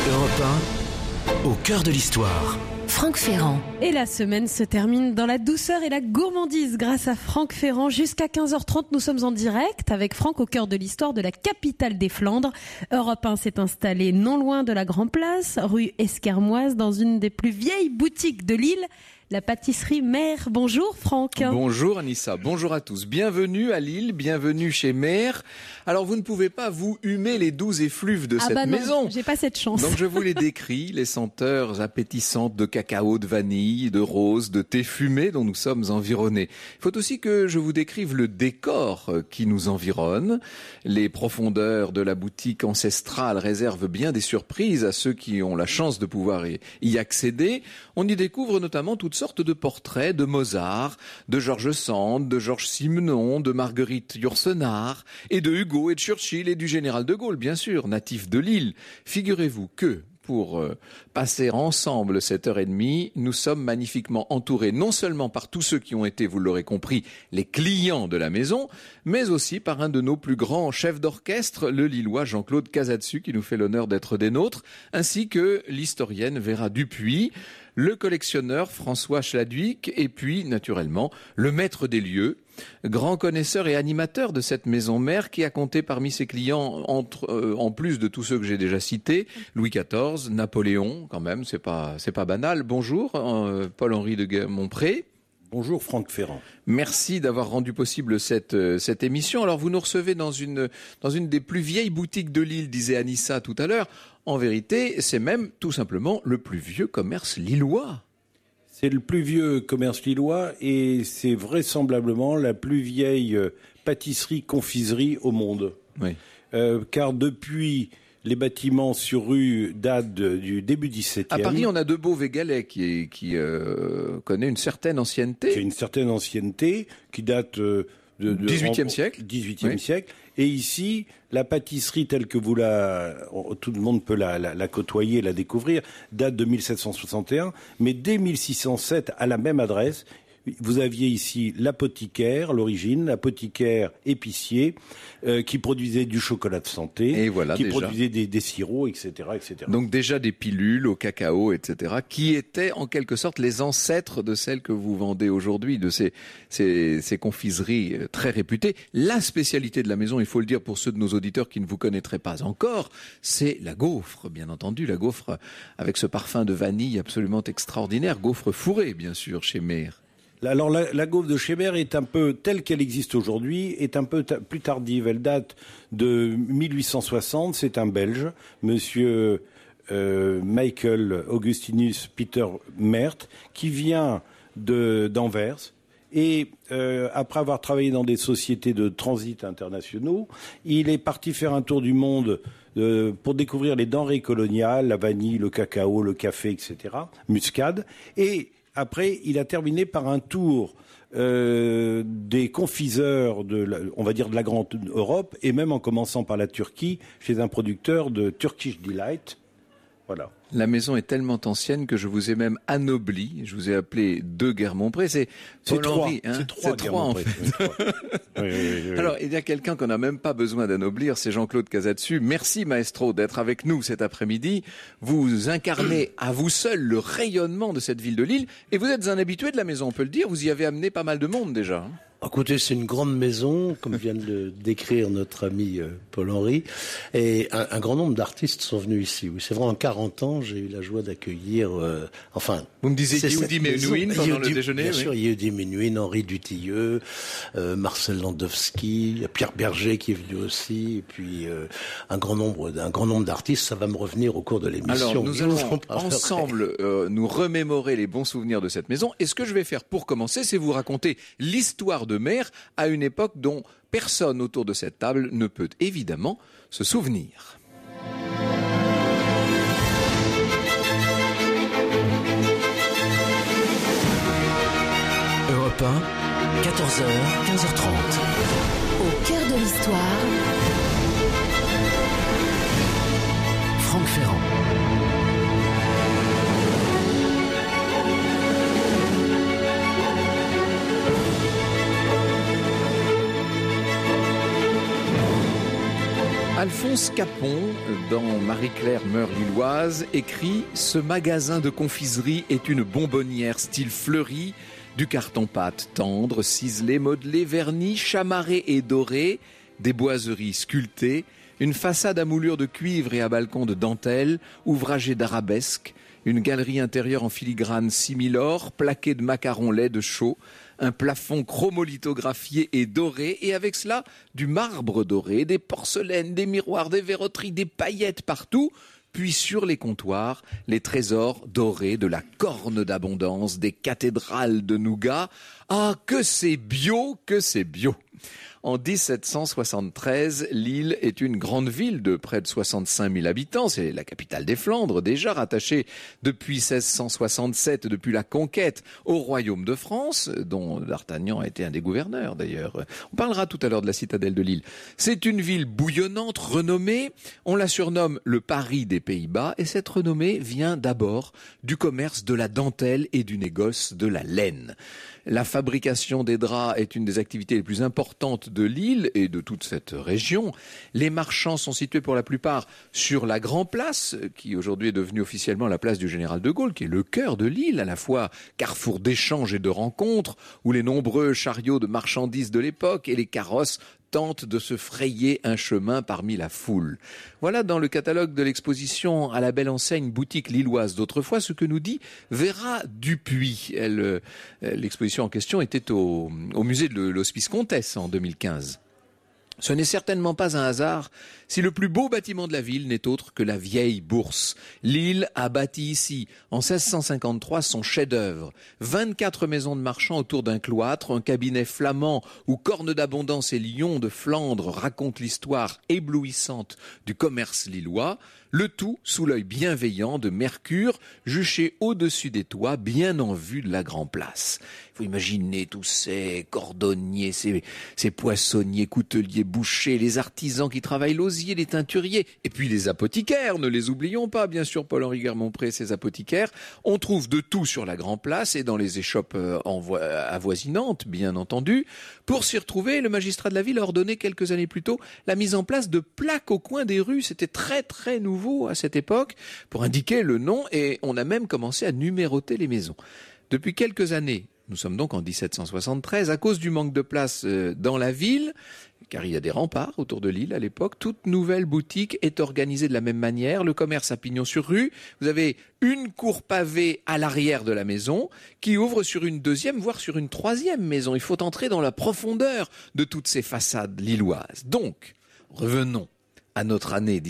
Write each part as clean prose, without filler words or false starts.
Europe 1, au cœur de l'histoire. Franck Ferrand. Et la semaine se termine dans la douceur et la gourmandise grâce à Franck Ferrand. Jusqu'à 15h30, nous sommes en direct avec Franck au cœur de l'histoire de la capitale des Flandres. Europe 1 s'est installé non loin de la Grand Place, rue Esquermoise, dans une des plus vieilles boutiques de Lille, la pâtisserie Mère. Bonjour Franck. Bonjour Anissa, bonjour à tous. Bienvenue à Lille, bienvenue chez Mère. Alors vous ne pouvez pas vous humer les doux effluves de cette maison. J'ai pas cette chance. Donc je vous les décris, les senteurs appétissantes de cacao, de vanille, de rose, de thé fumé dont nous sommes environnés. Il faut aussi que je vous décrive le décor qui nous environne. Les profondeurs de la boutique ancestrale réservent bien des surprises à ceux qui ont la chance de pouvoir y accéder. On y découvre notamment toutes sortes de portraits de Mozart, de George Sand, de Georges Simenon, de Marguerite Yourcenar, et de Hugo et de Churchill et du général de Gaulle, bien sûr, natif de Lille. Figurez-vous que, pour passer ensemble cette heure et demie, nous sommes magnifiquement entourés non seulement par tous ceux qui ont été, vous l'aurez compris, les clients de la maison, mais aussi par un de nos plus grands chefs d'orchestre, le Lillois Jean-Claude Casatsu, qui nous fait l'honneur d'être des nôtres, ainsi que l'historienne Vera Dupuis, le collectionneur François Schladuic et puis, naturellement, le maître des lieux, grand connaisseur et animateur de cette maison mère qui a compté parmi ses clients, en plus de tous ceux que j'ai déjà cités, Louis XIV, Napoléon, quand même, c'est pas banal. Bonjour, Paul-Henri de Montpré. Bonjour Franck Ferrand. Merci d'avoir rendu possible cette émission. Alors vous nous recevez dans une des plus vieilles boutiques de Lille, disait Anissa tout à l'heure. En vérité, c'est même tout simplement le plus vieux commerce lillois. C'est le plus vieux commerce lillois et c'est vraisemblablement la plus vieille pâtisserie-confiserie au monde. Oui. Car depuis... les bâtiments sur rue datent du début 17e. À Paris, on a de Beauvais-Galais qui connaît une certaine ancienneté. Qui a une certaine ancienneté, qui date de 18e siècle. 18e siècle. Et ici, la pâtisserie telle que tout le monde peut la côtoyer, la découvrir, date de 1761. Mais dès 1607, à la même adresse, vous aviez ici l'apothicaire, l'origine, l'apothicaire épicier, qui produisait du chocolat de santé, et voilà, qui déjà produisait des sirops, etc., etc. Donc déjà des pilules au cacao, etc., qui étaient en quelque sorte les ancêtres de celles que vous vendez aujourd'hui, de ces confiseries très réputées. La spécialité de la maison, il faut le dire pour ceux de nos auditeurs qui ne vous connaîtraient pas encore, c'est la gaufre, bien entendu, la gaufre avec ce parfum de vanille absolument extraordinaire, gaufre fourrée, bien sûr, chez Mère. Alors la gaufre de chez Mère est un peu telle qu'elle existe aujourd'hui, est un peu plus tardive. Elle date de 1860. C'est un Belge, Monsieur Michael Augustinus Peter Mert, qui vient d'Anvers. Et après avoir travaillé dans des sociétés de transit internationaux, il est parti faire un tour du monde pour découvrir les denrées coloniales, la vanille, le cacao, le café, etc., muscade. Et après, il a terminé par un tour des confiseurs on va dire de la grande Europe, et même en commençant par la Turquie, chez un producteur de Turkish Delight. Voilà. La maison est tellement ancienne que je vous ai même anobli. Je vous ai appelé de Guermont-Pré. C'est Paul-Henri, hein. C'est trois en fait. Oui. Alors, il y a quelqu'un qu'on n'a même pas besoin d'anoblir, c'est Jean-Claude Casatsu. Merci maestro d'être avec nous cet après-midi. Vous incarnez à vous seul le rayonnement de cette ville de Lille. Et vous êtes un habitué de la maison, on peut le dire. Vous y avez amené pas mal de monde déjà. Écoutez, c'est une grande maison, comme vient de le décrire notre ami Paul-Henri, et un grand nombre d'artistes sont venus ici. Oui, c'est vrai, en 40 ans, j'ai eu la joie d'accueillir, Vous me disiez Yehudi Menuhin pendant le déjeuner. Bien sûr, Yehudi Menuhin, Henri Dutilleux, Marcel Landowski, Pierre Berger qui est venu aussi, et puis un grand nombre d'artistes. Ça va me revenir au cours de l'émission. Alors, nous allons ensemble nous remémorer les bons souvenirs de cette maison. Et ce que je vais faire pour commencer, c'est vous raconter l'histoire de Mère à une époque dont personne autour de cette table ne peut évidemment se souvenir. Europe 1, 14h, 15h30. Au cœur de l'histoire, Franck Ferrand. Alphonse Alphonse Capon, dans Marie-Claire meurt lilloise, écrit « Ce magasin de confiserie est une bonbonnière style fleuri, du carton-pâte tendre, ciselé, modelé, verni, chamarré et doré, des boiseries sculptées, une façade à moulure de cuivre et à balcon de dentelle, ouvragée d'arabesques, une galerie intérieure en filigrane similore, plaquée de macarons laits de chaux, un plafond chromolithographié et doré, et avec cela du marbre doré, des porcelaines, des miroirs, des verroteries, des paillettes partout, puis sur les comptoirs, les trésors dorés de la corne d'abondance, des cathédrales de nougat. Ah, que c'est bio, que c'est bio! En 1773, Lille est une grande ville de près de 65 000 habitants. C'est la capitale des Flandres, déjà rattachée depuis 1667, depuis la conquête, au royaume de France, dont D'Artagnan a été un des gouverneurs d'ailleurs. On parlera tout à l'heure de la citadelle de Lille. C'est une ville bouillonnante, renommée. On la surnomme le Paris des Pays-Bas, et cette renommée vient d'abord du commerce de la dentelle et du négoce de la laine. La fabrication des draps est une des activités les plus importantes de Lille et de toute cette région. Les marchands sont situés pour la plupart sur la Grand Place, qui aujourd'hui est devenue officiellement la place du Général de Gaulle, qui est le cœur de Lille, à la fois carrefour d'échanges et de rencontres, où les nombreux chariots de marchandises de l'époque et les carrosses tentent de se frayer un chemin parmi la foule. Voilà dans le catalogue de l'exposition à la belle enseigne boutique lilloise d'autrefois ce que nous dit Vera Dupuis. L'exposition en question était au musée de l'Hospice Comtesse en 2015. Ce n'est certainement pas un hasard si le plus beau bâtiment de la ville n'est autre que la vieille bourse. Lille a bâti ici, en 1653, son chef-d'œuvre. 24 maisons de marchands autour d'un cloître, un cabinet flamand où Corne d'Abondance et Lion de Flandre racontent l'histoire éblouissante du commerce lillois. Le tout sous l'œil bienveillant de Mercure, juché au-dessus des toits, bien en vue de la Grand Place. Il faut imaginer tous ces cordonniers, ces poissonniers, couteliers, bouchers, les artisans qui travaillent l'osier, les teinturiers, et puis les apothicaires, ne les oublions pas, bien sûr, Paul-Henri Guermont-Pré, ces apothicaires. On trouve de tout sur la Grand Place et dans les échoppes avoisinantes, bien entendu. Pour s'y retrouver, le magistrat de la ville a ordonné quelques années plus tôt la mise en place de plaques au coin des rues. C'était très très nouveau à cette époque pour indiquer le nom, et on a même commencé à numéroter les maisons. Depuis quelques années, nous sommes donc en 1773, à cause du manque de place dans la ville, car il y a des remparts autour de Lille à l'époque, toute nouvelle boutique est organisée de la même manière, le commerce à pignon sur rue. Vous avez une cour pavée à l'arrière de la maison qui ouvre sur une deuxième, voire sur une troisième maison. Il faut entrer dans la profondeur de toutes ces façades lilloises. Donc, revenons à notre année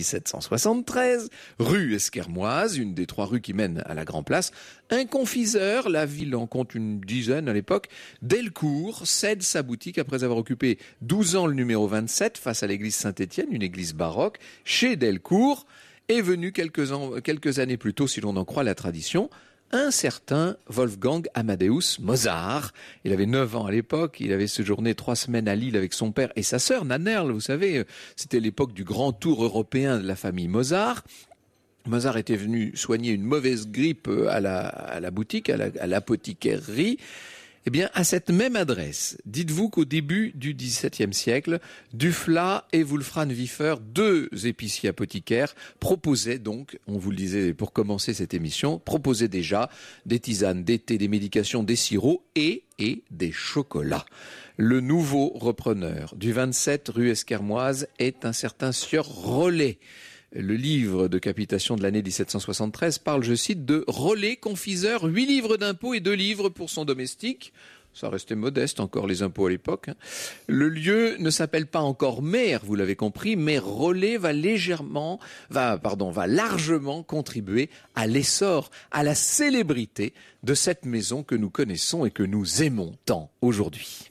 1773, rue Esquermoise, une des 3 rues qui mènent à la Grand Place. Un confiseur, la ville en compte une dizaine à l'époque, Delcourt, cède sa boutique après avoir occupé 12 ans le numéro 27 face à l'église Saint-Étienne, une église baroque. Chez Delcourt est venu quelques années plus tôt, si l'on en croit la tradition, un certain Wolfgang Amadeus Mozart. Il avait 9 ans à l'époque, il avait séjourné 3 semaines à Lille avec son père et sa sœur Nannerl, vous savez, c'était l'époque du grand tour européen de la famille Mozart. Mozart était venu soigner une mauvaise grippe à la boutique, à l'apothicairerie. Eh bien, à cette même adresse, dites-vous qu'au début du XVIIe siècle, Duflas et Wulfran-Wiefer, 2 épiciers apothicaires, proposaient donc, on vous le disait pour commencer cette émission, proposaient déjà des tisanes, des thés, des médications, des sirops et des chocolats. Le nouveau repreneur du 27 rue Esquermoise est un certain sieur Rollet. Le livre de capitation de l'année 1773 parle, je cite, de Rollet, confiseur, 8 livres d'impôts et 2 livres pour son domestique. Ça restait modeste encore les impôts à l'époque. Le lieu ne s'appelle pas encore Mer, vous l'avez compris, mais Rollet va largement contribuer à l'essor, à la célébrité de cette maison que nous connaissons et que nous aimons tant aujourd'hui.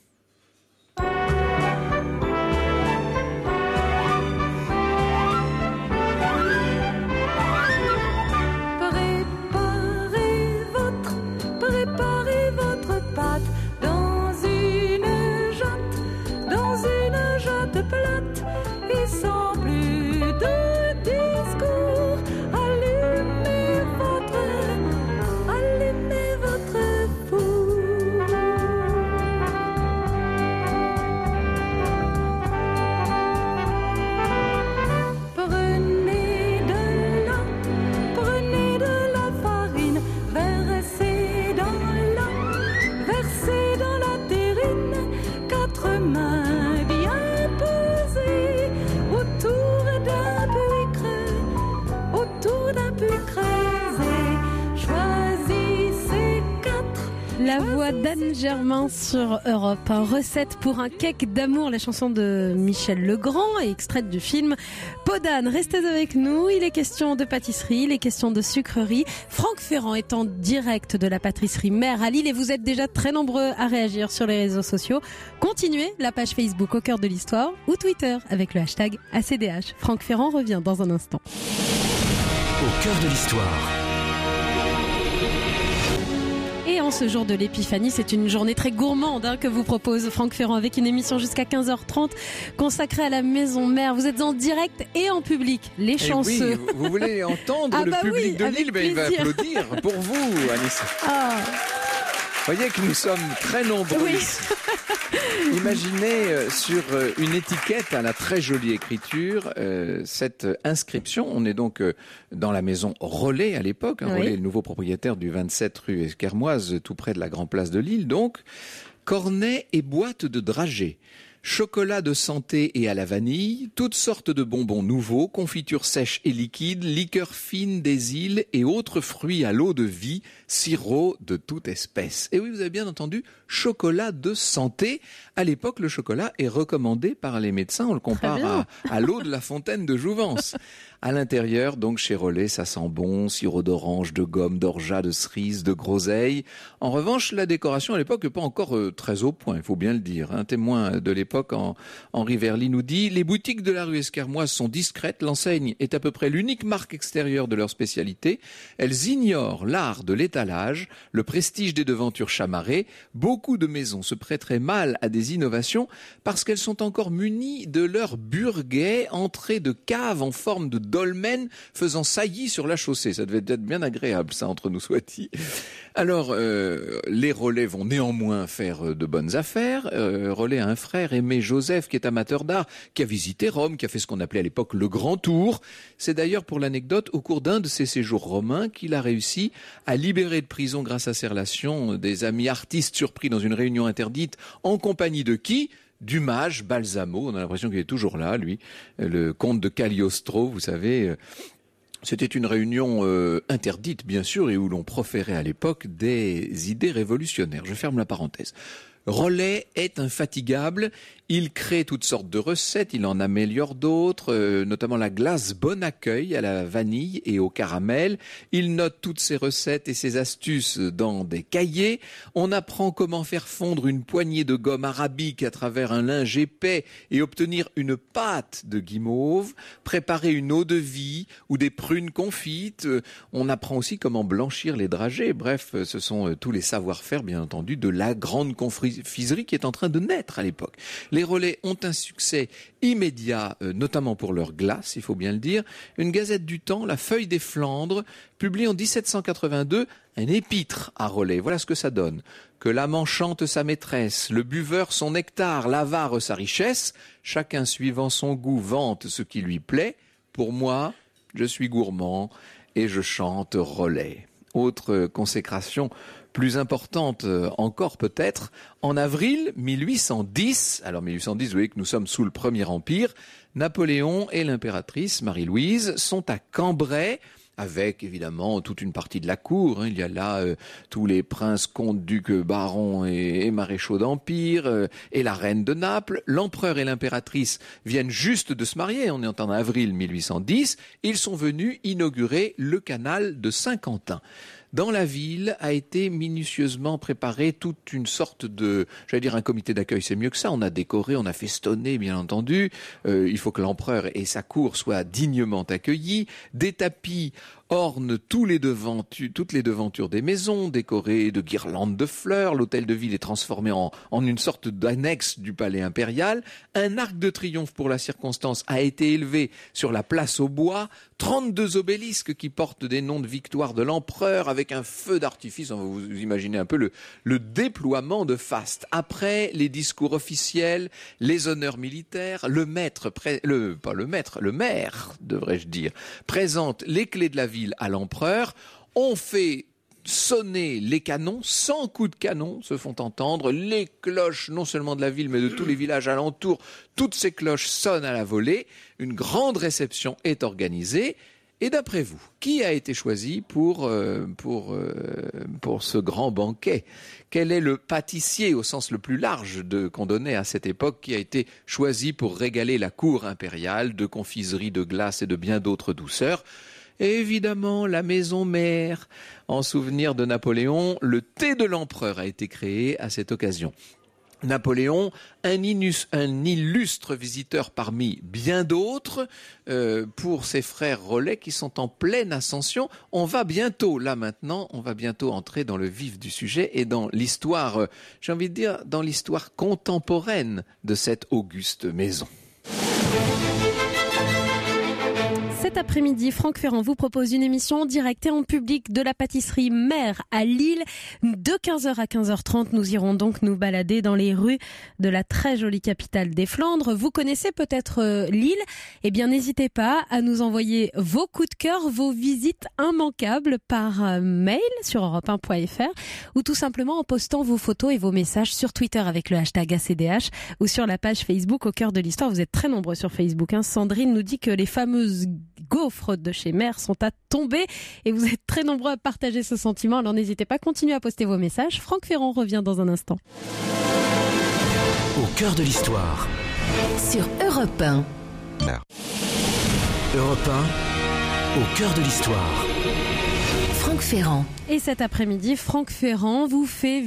pu creuser. Choisissez 4. La voix d'Anne Germain sur Europe 1. Recette pour un cake d'amour, la chanson de Michel Legrand est extraite du film Peau d'âne. Restez avec nous, il est question de pâtisserie, il est question de sucrerie. Franck Ferrand est en direct de la pâtisserie Mère à Lille et vous êtes déjà très nombreux à réagir sur les réseaux sociaux. Continuez la page Facebook Au cœur de l'histoire ou Twitter avec le hashtag ACDH. Franck Ferrand revient dans un instant. Au cœur de l'histoire. Et en ce jour de l'épiphanie, c'est une journée très gourmande que vous propose Franck Ferrand avec une émission jusqu'à 15h30 consacrée à la maison mère. Vous êtes en direct et en public, les chanceux. Oui, vous voulez entendre le public de Lille, il va applaudir pour vous, Anissa. Vous voyez que nous sommes très nombreux. Oui. Imaginez sur une étiquette à la très jolie écriture cette inscription. On est donc dans la maison Rollet à l'époque. Oui. Rollet est le nouveau propriétaire du 27 rue Esquermoise, tout près de la Grande Place de Lille. Donc, cornets et boîtes de dragées. Chocolat de santé et à la vanille, toutes sortes de bonbons nouveaux, confitures sèches et liquides, liqueurs fines des îles et autres fruits à l'eau de vie, sirop de toute espèce. Et oui, vous avez bien entendu, chocolat de santé. À l'époque, le chocolat est recommandé par les médecins. On le compare à l'eau de la fontaine de Jouvence. À l'intérieur, donc, chez Rollet, ça sent bon, sirop d'orange, de gomme, d'orgeat, de cerise, de groseille. En revanche, la décoration à l'époque n'est pas encore très au point, il faut bien le dire. Un témoin de l'époque, Henri Verly, nous dit « Les boutiques de la rue Esquermoise sont discrètes, l'enseigne est à peu près l'unique marque extérieure de leur spécialité. Elles ignorent l'art de l'étalage, le prestige des devantures chamarrées. Beaucoup de maisons se prêteraient mal à des innovations parce qu'elles sont encore munies de leur burguet, entrée de cave en forme de dolmen faisant saillie sur la chaussée. » Ça devait être bien agréable, ça, entre nous soit-il. Alors, les Rollet vont néanmoins faire de bonnes affaires. Rollet a un frère, Aimé Joseph, qui est amateur d'art, qui a visité Rome, qui a fait ce qu'on appelait à l'époque le Grand Tour. C'est d'ailleurs, pour l'anecdote, au cours d'un de ses séjours romains qu'il a réussi à libérer de prison grâce à ses relations des amis artistes surpris dans une réunion interdite en compagnie de qui ? Du mage Balsamo. On a l'impression qu'il est toujours là, lui. Le comte de Cagliostro, vous savez. C'était une réunion interdite, bien sûr, et où l'on proférait à l'époque des idées révolutionnaires. Je ferme la parenthèse. Rollet est infatigable, il crée toutes sortes de recettes, il en améliore d'autres, notamment la glace Bon Accueil à la vanille et au caramel. Il note toutes ses recettes et ses astuces dans des cahiers. On apprend comment faire fondre une poignée de gomme arabique à travers un linge épais et obtenir une pâte de guimauve, préparer une eau de vie ou des prunes confites. On apprend aussi comment blanchir les dragées. Bref, ce sont tous les savoir-faire, bien entendu, de la grande confiserie qui est en train de naître à l'époque. Les Rollet ont un succès immédiat, notamment pour leur glace, il faut bien le dire. Une gazette du temps, La Feuille des Flandres, publie en 1782 un épître à Rollet. Voilà ce que ça donne. Que l'amant chante sa maîtresse, le buveur son nectar, l'avare sa richesse, chacun suivant son goût vante ce qui lui plaît. Pour moi, je suis gourmand et je chante Rollet. Autre consécration plus importante encore peut-être, en avril 1810, alors 1810, vous voyez que nous sommes sous le Premier Empire, Napoléon et l'impératrice Marie-Louise sont à Cambrai, avec évidemment toute une partie de la cour. Il y a là tous les princes, comtes, ducs, barons et maréchaux d'empire, et la reine de Naples. L'empereur et l'impératrice viennent juste de se marier, on est en avril 1810, ils sont venus inaugurer le canal de Saint-Quentin. Dans la ville a été minutieusement préparée toute une sorte de, j'allais dire un comité d'accueil, c'est mieux que ça, on a décoré, on a festonné bien entendu, il faut que l'empereur et sa cour soient dignement accueillis, des tapis ornent toutes les devantures des maisons, décorées de guirlandes de fleurs, l'hôtel de ville est transformé en une sorte d'annexe du palais impérial, un arc de triomphe pour la circonstance a été élevé sur la place aux bois, 32 obélisques qui portent des noms de victoire de l'empereur avec un feu d'artifice, vous imaginez un peu le déploiement de faste. Après les discours officiels, les honneurs militaires, le maire, devrais-je dire, présente les clés de la ville à l'empereur. On fait sonner les canons, 100 coups de canon se font entendre, les cloches non seulement de la ville mais de tous les villages alentours, toutes ces cloches sonnent à la volée, une grande réception est organisée Et d'après vous, qui a été choisi pour ce grand banquet? Quel est le pâtissier au sens le plus large qu'on donnait à cette époque qui a été choisi pour régaler la cour impériale de confiseries, de glaces et de bien d'autres douceurs? Et évidemment, la maison mère. En souvenir de Napoléon, le thé de l'empereur a été créé à cette occasion. Napoléon, un illustre visiteur parmi bien d'autres, pour ses frères relais qui sont en pleine ascension. On va bientôt entrer dans le vif du sujet et dans l'histoire, j'ai envie de dire, dans l'histoire contemporaine de cette auguste maison. Cet après-midi, Franck Ferrand vous propose une émission en direct et en public de la pâtisserie Mère à Lille. De 15h à 15h30, nous irons donc nous balader dans les rues de la très jolie capitale des Flandres. Vous connaissez peut-être Lille? Eh bien, n'hésitez pas à nous envoyer vos coups de cœur, vos visites immanquables par mail sur europe1.fr ou tout simplement en postant vos photos et vos messages sur Twitter avec le hashtag ACDH ou sur la page Facebook Au cœur de l'histoire. Vous êtes très nombreux sur Facebook. Sandrine nous dit que les fameuses gaufres de chez Mère sont à tomber et vous êtes très nombreux à partager ce sentiment, alors n'hésitez pas, continuez à poster vos messages. Franck Ferrand revient dans un instant. Au cœur de l'histoire. Sur Europe 1. Europe 1, au cœur de l'histoire. Franck Ferrand. Et cet après-midi, Franck Ferrand vous fait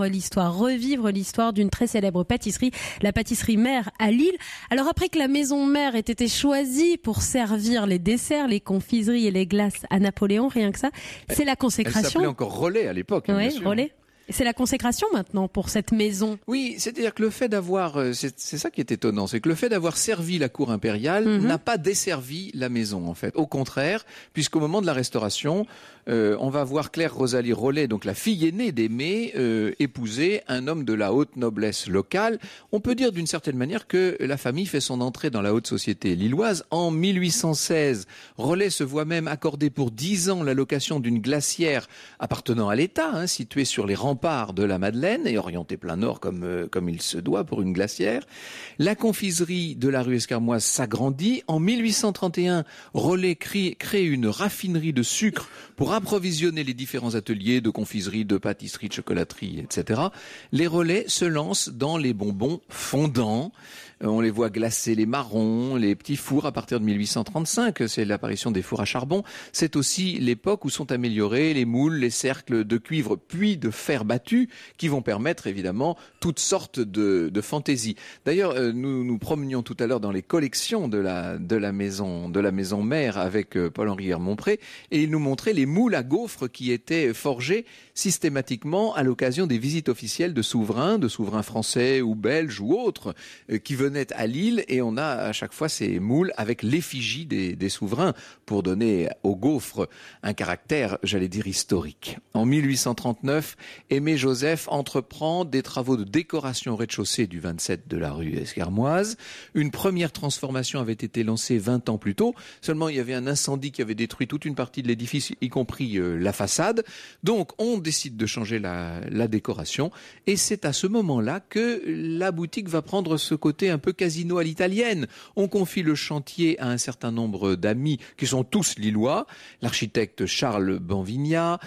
revivre l'histoire d'une très célèbre pâtisserie, la pâtisserie Mère à Lille. Alors après que la maison mère ait été choisie pour servir les desserts, les confiseries et les glaces à Napoléon, rien que ça, c'est la consécration. Elle s'appelait encore Relais à l'époque. Oui, bien sûr. Relais. C'est la consécration maintenant pour cette maison. Oui, c'est-à-dire que le fait d'avoir, c'est ça qui est étonnant, c'est que le fait d'avoir servi la cour impériale n'a pas desservi la maison en fait. Au contraire, puisqu'au moment de la Restauration, on va voir Claire Rosalie Rollet, donc la fille aînée d'Aimé, épouser un homme de la haute noblesse locale. On peut dire d'une certaine manière que la famille fait son entrée dans la haute société lilloise en 1816. Rollet se voit même accorder pour 10 ans la location d'une glacière appartenant à l'État, située sur les remparts de la Madeleine et orientée plein nord comme il se doit pour une glacière. La confiserie de la rue Escarmoise s'agrandit. En 1831, Rollet crée une raffinerie de sucre pour approvisionner les différents ateliers de confiserie, de pâtisserie, de chocolaterie, etc. Les Rollet se lancent dans les bonbons fondants. On les voit glacer les marrons, les petits fours à partir de 1835. C'est l'apparition des fours à charbon. C'est aussi l'époque où sont améliorés les moules, les cercles de cuivre puis de fer battu qui vont permettre évidemment toutes sortes de fantaisies. D'ailleurs, nous promenions tout à l'heure dans les collections de la maison mère avec Paul-Henri Hermonpré et il nous montrait les moules à gaufres qui étaient forgés systématiquement à l'occasion des visites officielles de souverains français ou belges ou autres qui venaient à Lille et on a à chaque fois ces moules avec l'effigie des souverains pour donner aux gaufres un caractère, j'allais dire, historique. En 1839, Aimé Joseph entreprend des travaux de décoration au rez-de-chaussée du 27 de la rue Escarmoise. Une première transformation avait été lancée 20 ans plus tôt. Seulement, il y avait un incendie qui avait détruit toute une partie de l'édifice, y compris la façade. Donc, on décide de changer la décoration. Et c'est à ce moment-là que la boutique va prendre ce côté un peu casino à l'italienne. On confie le chantier à un certain nombre d'amis qui sont tous lillois. L'architecte Charles Banvigna,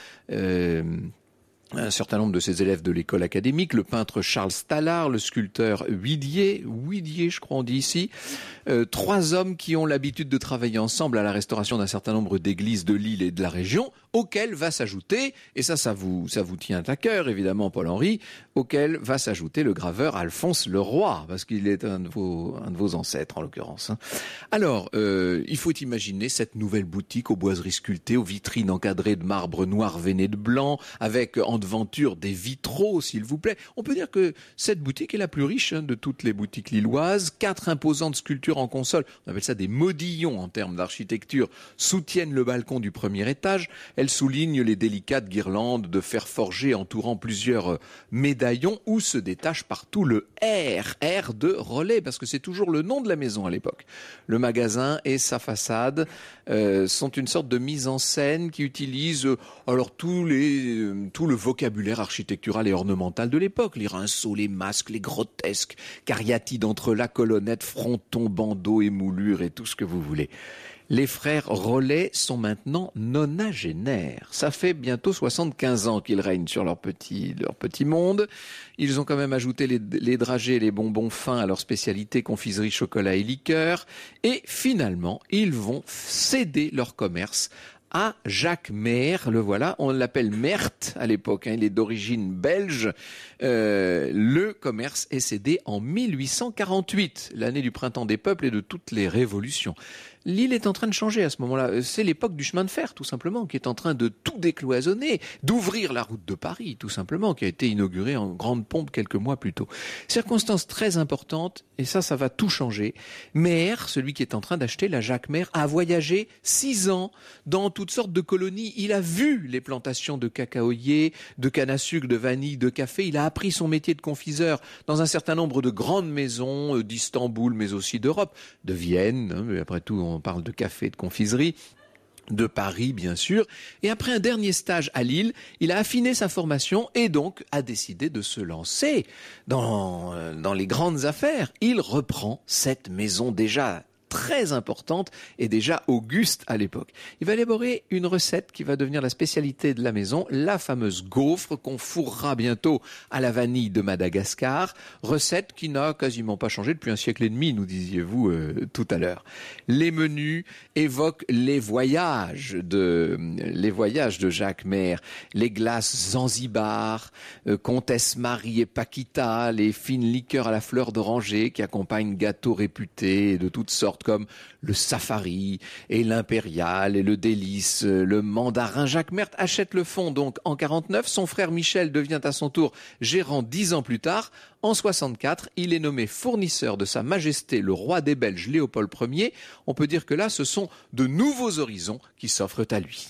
un certain nombre de ses élèves de l'école académique, le peintre Charles Stallard, le sculpteur Huidier, je crois on dit ici, 3 hommes qui ont l'habitude de travailler ensemble à la restauration d'un certain nombre d'églises de Lille et de la région, auquel va s'ajouter, et ça vous tient à cœur évidemment Paul-Henri, auquel va s'ajouter le graveur Alphonse Leroy, parce qu'il est un de vos ancêtres en l'occurrence. Alors, il faut imaginer cette nouvelle boutique aux boiseries sculptées, aux vitrines encadrées de marbre noir veiné de blanc, avec en devanture des vitraux, s'il vous plaît. On peut dire que cette boutique est la plus riche de toutes les boutiques lilloises. 4 imposantes sculptures en console, on appelle ça des modillons en termes d'architecture, soutiennent le balcon du premier étage. Elles soulignent les délicates guirlandes de fer forgé entourant plusieurs médaillons où se détache partout le R de Relais, parce que c'est toujours le nom de la maison à l'époque. Le magasin et sa façade sont une sorte de mise en scène qui utilise tout le vocabulaire architectural et ornemental de l'époque, les rinceaux, les masques, les grotesques, cariatides entre la colonnette, fronton, bandeaux et moulures et tout ce que vous voulez. Les frères Rollet sont maintenant nonagénaires. Ça fait bientôt 75 ans qu'ils règnent sur leur petit monde. Ils ont quand même ajouté les dragées et les bonbons fins à leur spécialité confiserie, chocolat et liqueur. Et finalement, ils vont céder leur commerce à Jacques Maire, le voilà, on l'appelle Merthe à l'époque, il est d'origine belge. Le commerce est cédé en 1848, l'année du printemps des peuples et de toutes les révolutions. L'île est en train de changer à ce moment-là. C'est l'époque du chemin de fer, tout simplement, qui est en train de tout décloisonner, d'ouvrir la route de Paris, tout simplement, qui a été inaugurée en grande pompe quelques mois plus tôt. Circonstance très importante, et ça va tout changer. Maire, celui qui est en train d'acheter la Jacques Maire, a voyagé 6 ans dans toutes sortes de colonies. Il a vu les plantations de cacaoyers, de canne à sucre, de vanille, de café. Il a appris son métier de confiseur dans un certain nombre de grandes maisons d'Istanbul, mais aussi d'Europe, de Vienne, mais après tout, on parle de café, de confiserie, de Paris bien sûr, et après un dernier stage à Lille, il a affiné sa formation et donc a décidé de se lancer dans les grandes affaires. Il reprend cette maison déjà très importante et déjà auguste à l'époque. Il va élaborer une recette qui va devenir la spécialité de la maison, la fameuse gaufre qu'on fourrera bientôt à la vanille de Madagascar, recette qui n'a quasiment pas changé depuis un siècle et demi, nous disiez-vous tout à l'heure. Les menus évoquent les voyages de Jacques Maire, les glaces Zanzibar, Comtesse Marie et Paquita, les fines liqueurs à la fleur d'oranger qui accompagnent gâteaux réputés de toutes sortes comme le safari et l'impérial et le délice, le mandarin. Jacques Maire achète le fonds donc en 49. Son frère Michel devient à son tour gérant 10 ans plus tard. En 64, il est nommé fournisseur de Sa Majesté le roi des Belges Léopold Ier. On peut dire que là, ce sont de nouveaux horizons qui s'offrent à lui.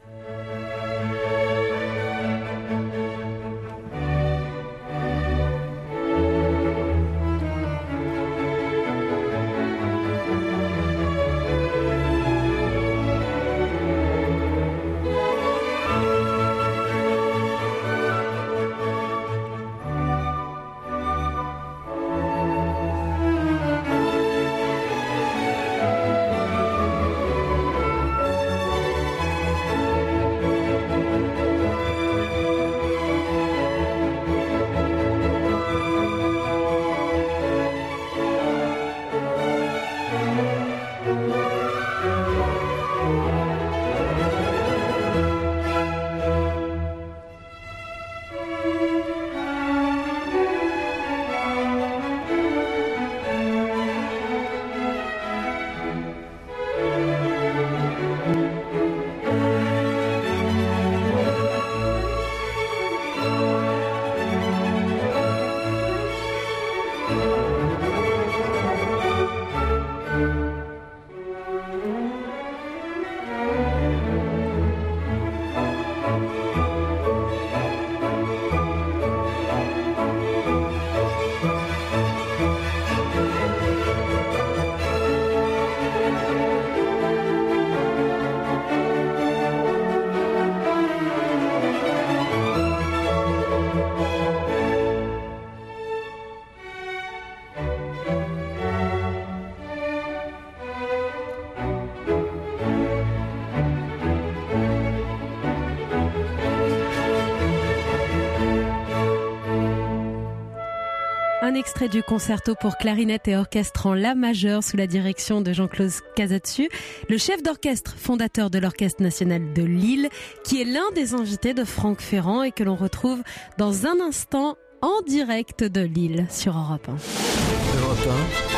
Un extrait du concerto pour clarinette et orchestre en la majeure sous la direction de Jean-Claude Casatsu, le chef d'orchestre fondateur de l'Orchestre national de Lille, qui est l'un des invités de Franck Ferrand et que l'on retrouve dans un instant en direct de Lille sur Europe 1. Europe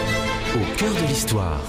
1, au cœur de l'histoire.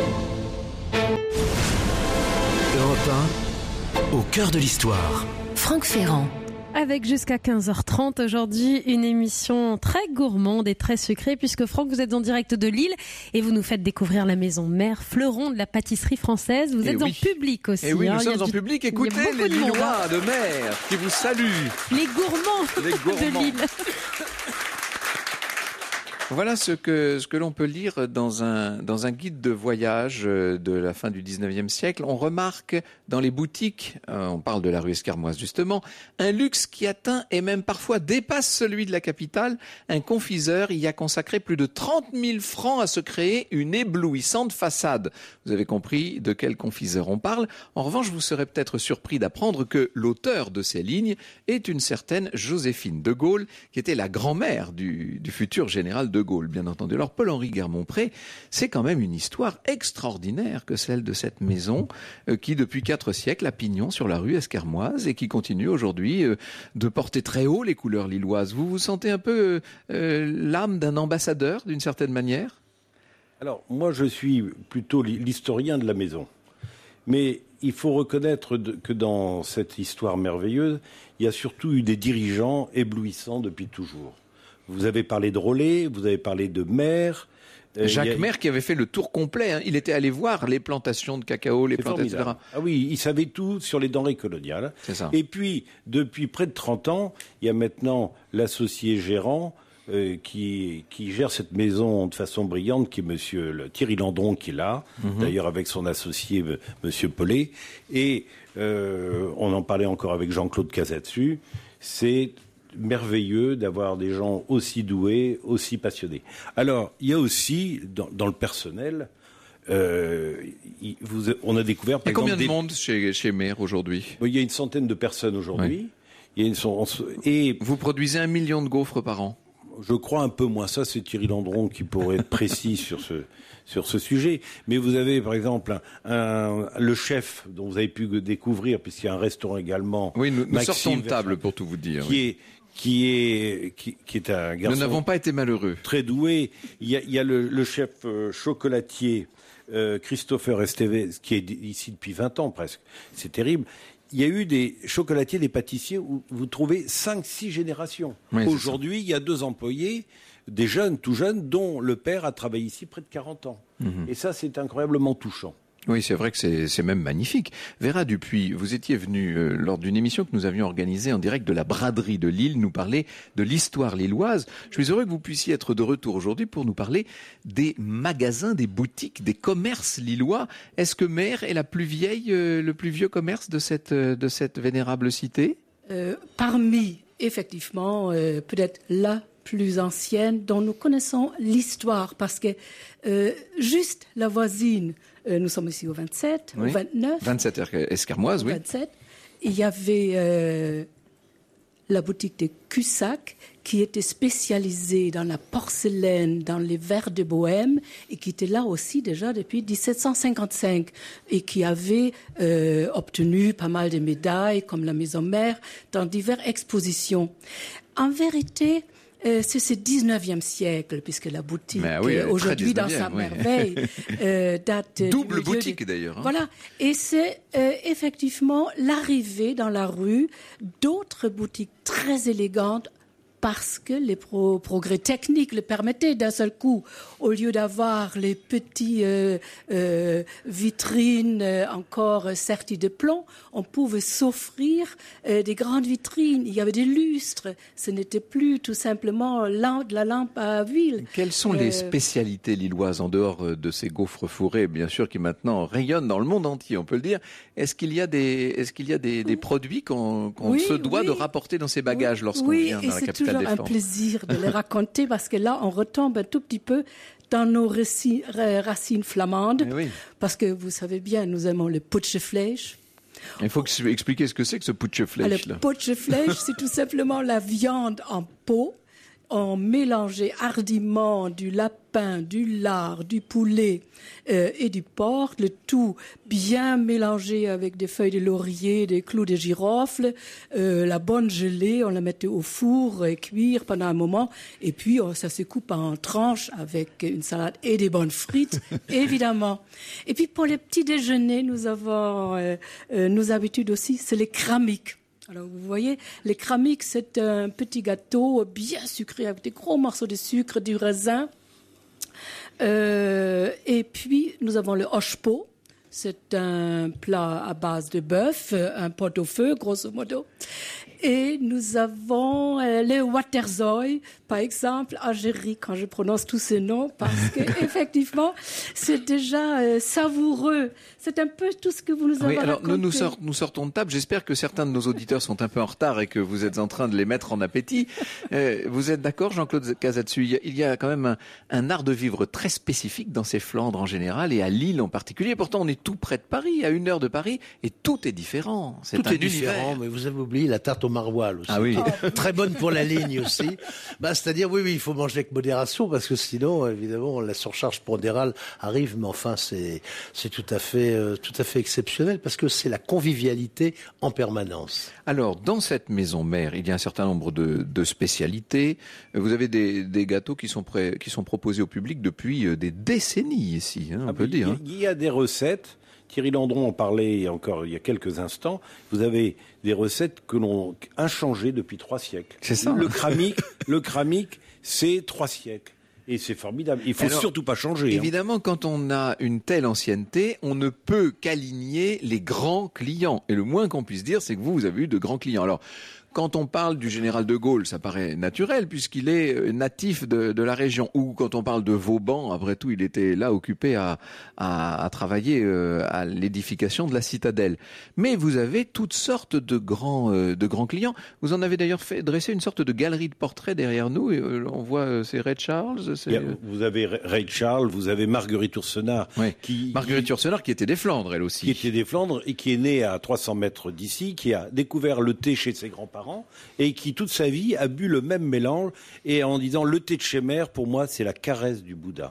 Europe 1, au cœur de l'histoire. Franck Ferrand. Avec jusqu'à 15h30 aujourd'hui, une émission très gourmande et très sucrée puisque Franck, vous êtes en direct de Lille et vous nous faites découvrir la maison mère, fleuron de la pâtisserie française. Vous êtes en public aussi. Et oui, nous sommes en public. Écoutez les Lillois de mer qui vous saluent. Les gourmands de Lille. Voilà ce que l'on peut lire dans un guide de voyage de la fin du 19e siècle. On remarque dans les boutiques, on parle de la rue Escarmoise justement, un luxe qui atteint et même parfois dépasse celui de la capitale. Un confiseur y a consacré plus de 30 000 francs à se créer une éblouissante façade. Vous avez compris de quel confiseur on parle. En revanche, vous serez peut-être surpris d'apprendre que l'auteur de ces lignes est une certaine Joséphine de Gaulle, qui était la grand-mère du futur général de Gaulle, bien entendu. Alors, Paul-Henri Guermont-Pré, c'est quand même une histoire extraordinaire que celle de cette maison qui, depuis 4 siècles, a pignon sur la rue Escarmoise et qui continue aujourd'hui de porter très haut les couleurs lilloises. Vous vous sentez un peu l'âme d'un ambassadeur, d'une certaine manière ? Alors, moi, je suis plutôt l'historien de la maison. Mais il faut reconnaître que dans cette histoire merveilleuse, il y a surtout eu des dirigeants éblouissants depuis toujours. Vous avez parlé de Rollet, vous avez parlé de Maire. Jacques Maire qui avait fait le tour complet. Hein. Il était allé voir les plantations de cacao, les plantations, etc. Ah oui, il savait tout sur les denrées coloniales. C'est ça. Et puis, depuis près de 30 ans, il y a maintenant l'associé gérant qui gère cette maison de façon brillante, qui est monsieur Thierry Landron, qui est là, d'ailleurs avec son associé monsieur Paulet. Et on en parlait encore avec Jean-Claude Casatsu. C'est merveilleux d'avoir des gens aussi doués, aussi passionnés. Alors, il y a aussi, dans le personnel, on a découvert... Il y a combien de monde chez Maire aujourd'hui ? Il y a une centaine de personnes aujourd'hui. Oui. Et vous produisez 1 million de gaufres par an ? Je crois un peu moins. Ça, c'est Thierry Landron qui pourrait être précis sur ce sujet. Mais vous avez, par exemple, le chef dont vous avez pu découvrir, puisqu'il y a un restaurant également. Oui, nous Maxime sortons de table pour tout vous dire. Qui est un garçon. Nous n'avons pas été malheureux. Très doué. Il y a le chef chocolatier Christopher Estevez, qui est ici depuis 20 ans presque. C'est terrible. Il y a eu des chocolatiers, des pâtissiers où vous trouvez 5-6 générations. Oui, aujourd'hui, il y a 2 employés, des jeunes, tout jeunes, dont le père a travaillé ici près de 40 ans. Et ça, c'est incroyablement touchant. Oui, c'est vrai que c'est même magnifique. Vera Dupuis, vous étiez venue lors d'une émission que nous avions organisée en direct de la braderie de Lille, nous parler de l'histoire lilloise. Je suis heureux que vous puissiez être de retour aujourd'hui pour nous parler des magasins, des boutiques, des commerces lillois. Est-ce que Maire est le plus vieux commerce de cette vénérable cité ? Parmi, effectivement, peut-être la plus ancienne dont nous connaissons l'histoire, parce que juste la voisine, nous sommes ici au 27, oui. Au 29. 27 Escarmoise, oui. 27. Il y avait la boutique de Cussac qui était spécialisée dans la porcelaine, dans les verres de Bohème et qui était là aussi déjà depuis 1755 et qui avait obtenu pas mal de médailles comme la Maison Mère dans diverses expositions. En vérité, c'est ce 19e siècle, puisque la boutique, aujourd'hui, dans sa merveille, date... Double boutique, d'ailleurs. Hein. Voilà. Et c'est effectivement l'arrivée dans la rue d'autres boutiques très élégantes, parce que les progrès techniques le permettaient d'un seul coup. Au lieu d'avoir les petits vitrines encore serties de plomb, on pouvait s'offrir des grandes vitrines. Il y avait des lustres. Ce n'était plus tout simplement de la lampe à huile. Quelles sont les spécialités lilloises en dehors de ces gaufres fourrées, bien sûr, qui maintenant rayonnent dans le monde entier, on peut le dire. Est-ce qu'il y a des produits qu'on se doit de rapporter dans ses bagages lorsqu'on vient dans la capitale? C'est toujours un plaisir de les raconter parce que là, on retombe un tout petit peu dans nos racines flamandes. Oui. Parce que vous savez bien, nous aimons le putschefleisch. Il faut expliquer ce que c'est que ce putschefleisch. Le putschefleisch, c'est tout simplement la viande en pot. On mélangeait hardiment du lapin, du lard, du poulet et du porc, le tout bien mélangé avec des feuilles de laurier, des clous de girofle, la bonne gelée, on la mettait au four et cuire pendant un moment, et puis ça se coupe en tranches avec une salade et des bonnes frites, évidemment. Et puis pour les petits déjeuners, nous avons nos habitudes aussi, c'est les cramiques. Alors, vous voyez, les cramiques, c'est un petit gâteau bien sucré avec des gros morceaux de sucre, du raisin. Et puis, nous avons le hoche-pot. C'est un plat à base de bœuf, un pot-au-feu, grosso modo. Et nous avons le waterzooi, par exemple, Algérie, quand je prononce tous ces noms, parce que effectivement, c'est déjà savoureux. C'est un peu tout ce que vous nous avez raconté. Alors nous sortons de table. J'espère que certains de nos auditeurs sont un peu en retard et que vous êtes en train de les mettre en appétit. Vous êtes d'accord, Jean-Claude Casatsu? Il y a quand même un art de vivre très spécifique dans ces Flandres en général et à Lille en particulier. Pourtant, on est tout près de Paris, à 1 heure de Paris, et tout est différent. Tout est différent, mais vous avez oublié la tarte au maroilles aussi. Ah oui. Très bonne pour la ligne aussi. C'est-à-dire, oui, il faut manger avec modération parce que sinon, évidemment, la surcharge pondérale arrive. Mais enfin, c'est tout à fait exceptionnel parce que c'est la convivialité en permanence. Alors, dans cette maison mère, il y a un certain nombre de spécialités. Vous avez des gâteaux qui sont proposés au public depuis des décennies ici, on peut dire. Il y a des recettes. Thierry Landron en parlait encore il y a quelques instants. Vous avez des recettes que l'on inchangées depuis 3 siècles. C'est ça. Le cramique, c'est 3 siècles. Et c'est formidable. Il faut surtout pas changer. Évidemment, quand on a une telle ancienneté, on ne peut qu'aligner les grands clients. Et le moins qu'on puisse dire, c'est que vous avez eu de grands clients. Alors, quand on parle du général de Gaulle, ça paraît naturel puisqu'il est natif de la région. Ou quand on parle de Vauban, après tout, il était là occupé à travailler à l'édification de la citadelle. Mais vous avez toutes sortes de grands clients. Vous en avez d'ailleurs dressé une sorte de galerie de portraits derrière nous. Et, on voit c'est Ray Charles. Vous avez Ray Charles, vous avez Marguerite Yourcenar. Oui. Marguerite Yourcenar qui était des Flandres, elle aussi. Qui était des Flandres et qui est née à 300 mètres d'ici, qui a découvert le thé chez ses grands-parents et qui toute sa vie a bu le même mélange et en disant le thé de chez mère pour moi c'est la caresse du Bouddha.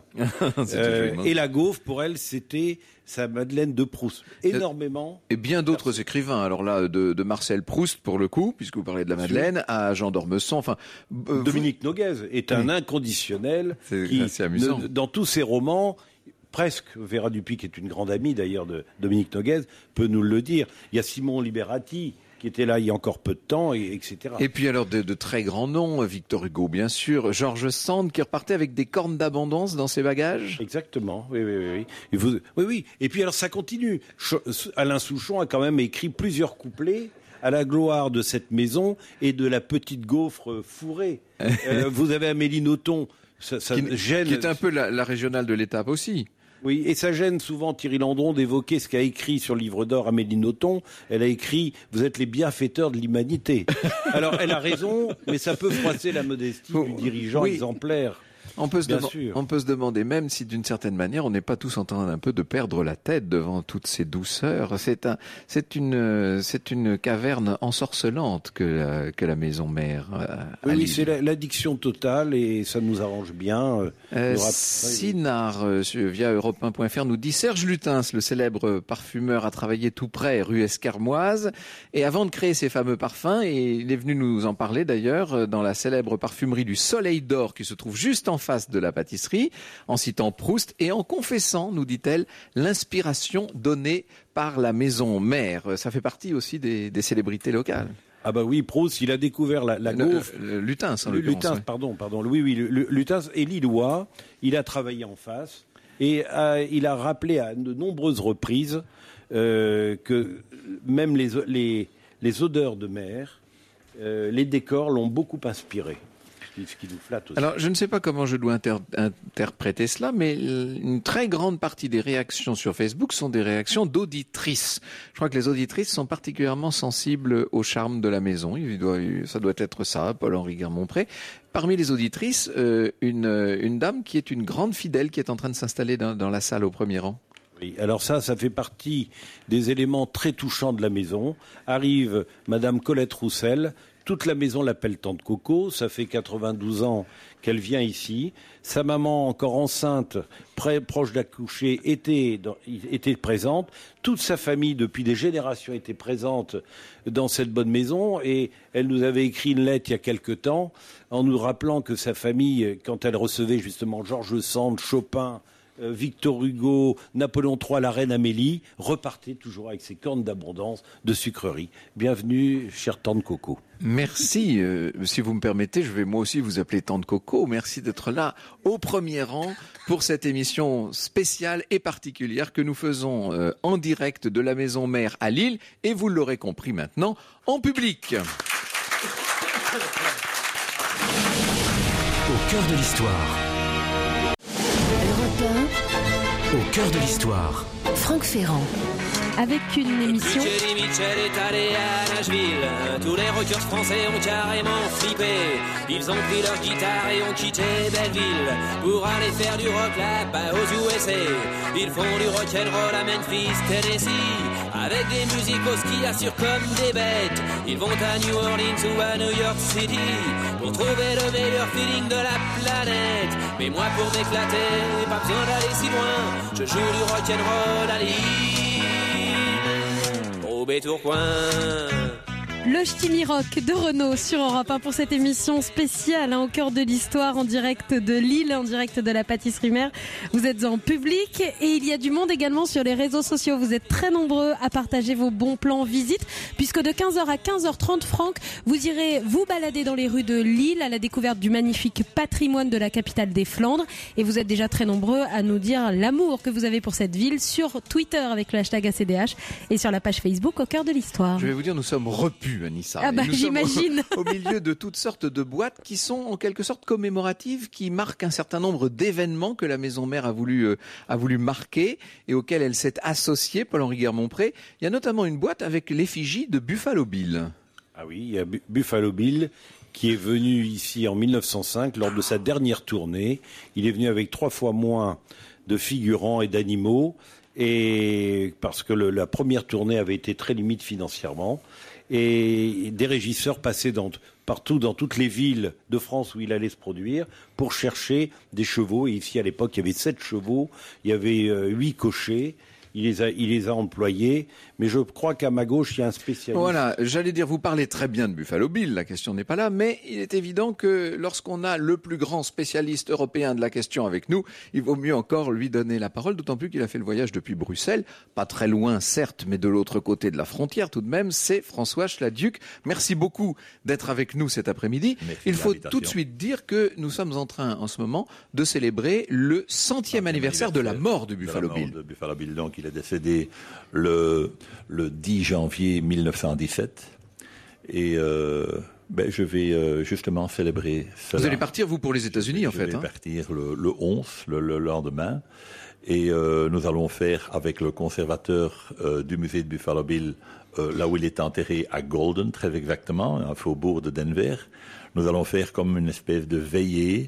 Et la gaufre pour elle c'était sa Madeleine de Proust. Énormément. Et bien d'autres écrivains. Alors là, de Marcel Proust pour le coup, puisque vous parlez de la Madeleine, à Jean d'Ormesson. Enfin, Dominique Noguez est un inconditionnel qui, assez amusant. Dans tous ses romans. Presque, Vera Dupuy, qui est une grande amie d'ailleurs de Dominique Noguez, peut nous le dire. Il y a Simon Liberati, qui était là il y a encore peu de temps, etc. Et puis alors de très grands noms, Victor Hugo bien sûr, George Sand qui repartait avec des cornes d'abondance dans ses bagages. Exactement, oui. Oui. Et puis alors ça continue. Alain Souchon a quand même écrit plusieurs couplets à la gloire de cette maison et de la petite gaufre fourrée. Vous avez Amélie Nothomb, ça gêne. Qui est un peu la régionale de l'étape aussi. Oui, et ça gêne souvent Thierry Landron d'évoquer ce qu'a écrit sur le livre d'or Amélie Nothomb. Elle a écrit « Vous êtes les bienfaiteurs de l'humanité ». Alors, elle a raison, mais ça peut froisser la modestie du dirigeant exemplaire. On peut se demander même si d'une certaine manière on n'est pas tous en train un peu de perdre la tête devant toutes ces douceurs. C'est une caverne ensorcelante que la maison mère. Oui, c'est l'addiction totale et ça nous arrange bien. Sinard via Europe1.fr nous dit Serge Lutens, le célèbre parfumeur, a travaillé tout près rue Escarmoise et avant de créer ces fameux parfums, et il est venu nous en parler d'ailleurs dans la célèbre parfumerie du Soleil d'Or qui se trouve juste en face de la pâtisserie, en citant Proust et en confessant, nous dit-elle, l'inspiration donnée par la maison mère. Ça fait partie aussi des célébrités locales. Ah bah oui, Proust, il a découvert la gaufre. Lutens, Lutens, pardon. Oui, Lutens est lillois. Il a travaillé en face et il a rappelé à de nombreuses reprises que même les odeurs de mer, les décors l'ont beaucoup inspiré. Ce qui nous flatte aussi. Alors, je ne sais pas comment je dois interpréter cela, mais une très grande partie des réactions sur Facebook sont des réactions d'auditrices. Je crois que les auditrices sont particulièrement sensibles au charme de la maison. Ça doit être ça, Paul-Henri Guermont-Pré. Parmi les auditrices, une dame qui est une grande fidèle qui est en train de s'installer dans la salle au premier rang. Oui, alors ça fait partie des éléments très touchants de la maison. Arrive Madame Colette Roussel. Toute la maison l'appelle Tante Coco, ça fait 92 ans qu'elle vient ici. Sa maman, encore enceinte, proche d'accoucher, était présente. Toute sa famille, depuis des générations, était présente dans cette bonne maison. Et elle nous avait écrit une lettre il y a quelque temps, en nous rappelant que sa famille, quand elle recevait justement George Sand, Chopin, Victor Hugo, Napoléon III, la reine Amélie, repartez toujours avec ces cornes d'abondance de sucreries. Bienvenue, chère tante Coco. Merci. Si vous me permettez, je vais moi aussi vous appeler tante Coco. Merci d'être là au premier rang pour cette émission spéciale et particulière que nous faisons en direct de la maison mère à Lille et vous l'aurez compris maintenant, en public. Au cœur de l'histoire. Europe Au cœur de l'histoire. 1, Franck Ferrand. Avec une émission Jerry Mitchell est allé à Nashville. Tous les rockers français ont carrément flippé. Ils ont pris leur guitare et ont quitté Belleville pour aller faire du rock là-bas aux USA. Ils font du rock'n'roll à Memphis, Tennessee, avec des musicos qui assurent comme des bêtes. Ils vont à New Orleans ou à New York City pour trouver le meilleur feeling de la planète. Mais moi pour m'éclater, pas besoin d'aller si loin. Je joue du rock'n'roll à Lille. le Ch'timi Rock de Renaud sur Europe 1 pour cette émission spéciale au cœur de l'histoire, en direct de Lille, en direct de la pâtisserie mère. Vous êtes en public et il y a du monde également sur les réseaux sociaux. Vous êtes très nombreux à partager vos bons plans visite, puisque de 15h à 15h30, Franck, vous irez vous balader dans les rues de Lille à la découverte du magnifique patrimoine de la capitale des Flandres. Et vous êtes déjà très nombreux à nous dire l'amour que vous avez pour cette ville sur Twitter avec le hashtag ACDH et sur la page Facebook au cœur de l'histoire. Je vais vous dire, nous sommes repus, Anissa. Ah bah, j'imagine. Au milieu de toutes sortes de boîtes qui sont en quelque sorte commémoratives, qui marquent un certain nombre d'événements que la maison mère a voulu marquer et auxquels elle s'est associée, Paul-Henri Guermont-Pré. Il y a notamment une boîte avec l'effigie de Buffalo Bill. Ah oui, il y a Buffalo Bill qui est venu ici en 1905 lors de sa dernière tournée. Il est venu avec 3 fois moins de figurants et d'animaux, et parce que la première tournée avait été très limite financièrement. Et des régisseurs passaient partout dans toutes les villes de France où il allait se produire pour chercher des chevaux. Et ici, à l'époque, il y avait 7 chevaux, il y avait 8 cochers. Il les a employés, mais je crois qu'à ma gauche, il y a un spécialiste. Voilà, j'allais dire, vous parlez très bien de Buffalo Bill, la question n'est pas là, mais il est évident que lorsqu'on a le plus grand spécialiste européen de la question avec nous, il vaut mieux encore lui donner la parole, d'autant plus qu'il a fait le voyage depuis Bruxelles, pas très loin certes, mais de l'autre côté de la frontière tout de même, c'est François Schladuc. Merci beaucoup d'être avec nous cet après-midi. Merci il faut de tout de suite dire que nous sommes en train en ce moment de célébrer le 100e anniversaire de la mort de Buffalo Bill. Donc il est décédé le 10 janvier 1917 et je vais justement célébrer cela. Vous allez partir, vous, pour les États-Unis, en fait. Je vais partir le 11, le lendemain, et nous allons faire avec le conservateur du musée de Buffalo Bill, là où il est enterré à Golden, très exactement, un faubourg de Denver. Nous allons faire comme une espèce de veillée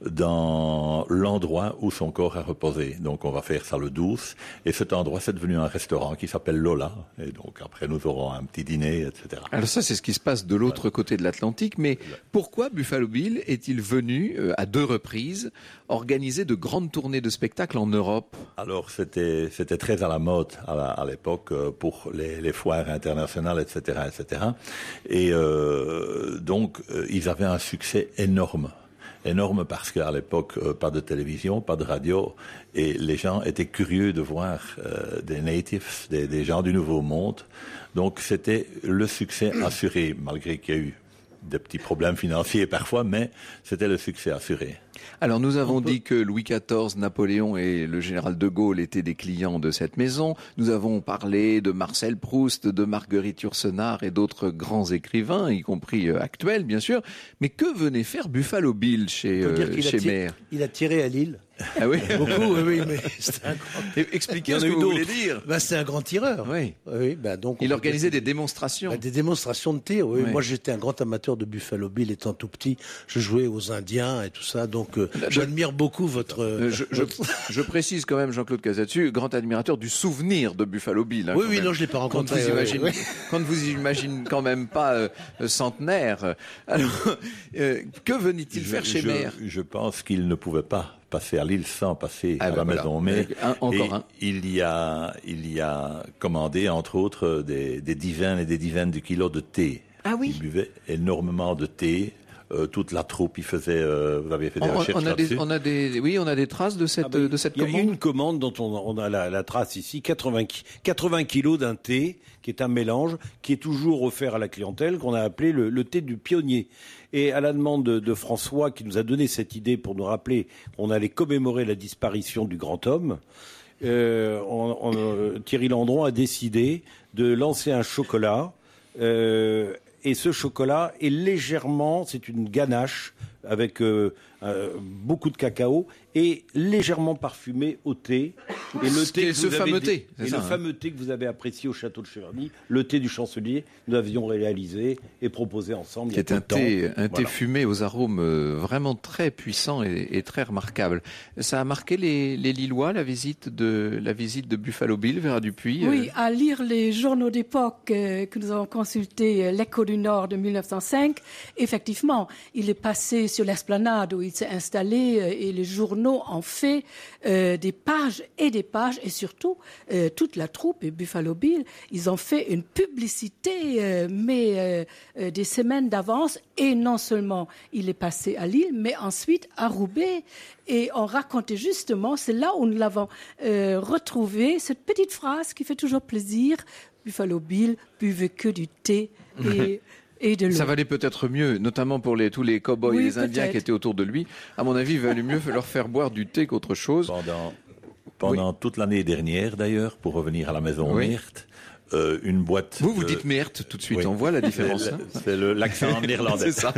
dans l'endroit où son corps a reposé. Donc on va faire ça le 12, et cet endroit c'est devenu un restaurant qui s'appelle Lola, et donc après nous aurons un petit dîner, etc. Alors ça c'est ce qui se passe de l'autre côté de l'Atlantique, mais pourquoi Buffalo Bill est-il venu à 2 reprises organiser de grandes tournées de spectacles en Europe? Alors c'était très à la mode à l'époque pour les foires internationales, etc., etc. Et donc ils avaient un succès énorme parce qu'à l'époque, pas de télévision, pas de radio, et les gens étaient curieux de voir des natives, des gens du Nouveau Monde. Donc c'était le succès assuré, malgré qu'il y a eu des petits problèmes financiers parfois, mais c'était le succès assuré. Alors nous avons dit que Louis XIV, Napoléon et le général de Gaulle étaient des clients de cette maison. Nous avons parlé de Marcel Proust, de Marguerite Yourcenar et d'autres grands écrivains, y compris actuels bien sûr. Mais que venait faire Buffalo Bill chez Maire? Il a tiré à Lille. Ah oui. Beaucoup, oui, mais c'était un grand... Expliquez ce que vous voulez dire. C'est un grand tireur. Oui. Donc il organisait des démonstrations. Des démonstrations de tir, oui. Moi, j'étais un grand amateur de Buffalo Bill étant tout petit. Je jouais aux Indiens et tout ça, donc j'admire beaucoup votre... Je précise quand même, Jean-Claude Casatsu, grand admirateur du souvenir de Buffalo Bill. Hein, oui, non, je l'ai pas rencontré. Quand vous imaginez quand même pas centenaire. Alors, que venait-il faire chez Maire? Je pense qu'il ne pouvait pas passer à Lille sans passer à la maison mère. Il y a commandé, entre autres, des dizaines et des dizaines de kilos de thé. Ah oui. Il buvait énormément de thé. toute la troupe y faisait. Vous avez fait des recherches là-dessus. On a des traces de cette commande. Il y a une commande dont on a la trace ici, 80 kilos d'un thé qui est un mélange qui est toujours offert à la clientèle, qu'on a appelé le thé du pionnier. Et à la demande de François, qui nous a donné cette idée pour nous rappeler qu'on allait commémorer la disparition du grand homme, Thierry Landron a décidé de lancer un chocolat. Et ce chocolat est légèrement, c'est une ganache avec beaucoup de cacao et légèrement parfumé au thé. Et le thé fameux thé que vous avez apprécié au château de Cheverny, le thé du Chancelier, nous avions réalisé et proposé ensemble. C'est un thé fumé aux arômes vraiment très puissants et très remarquables. Ça a marqué les Lillois, la visite de Buffalo Bill vers Dupuis. Oui, à lire les journaux d'époque que nous avons consultés, l'Écho du Nord de 1905, effectivement, il est passé sur l'esplanade où il s'est installé et les journaux ont fait des pages, et surtout toute la troupe et Buffalo Bill, ils ont fait une publicité des semaines d'avance, et non seulement il est passé à Lille, mais ensuite à Roubaix, et on racontait justement, c'est là où nous l'avons retrouvé, cette petite phrase qui fait toujours plaisir: Buffalo Bill buvait que du thé et de l'eau. Ça valait peut-être mieux, notamment pour tous les cow-boys et les Indiens qui étaient autour de lui. À mon avis, il valait mieux leur faire boire du thé qu'autre chose. Pendant toute l'année dernière, d'ailleurs, pour revenir à la maison Meert, une boîte... Vous dites Meert tout de suite, on voit la différence. C'est l'accent néerlandais. C'est ça.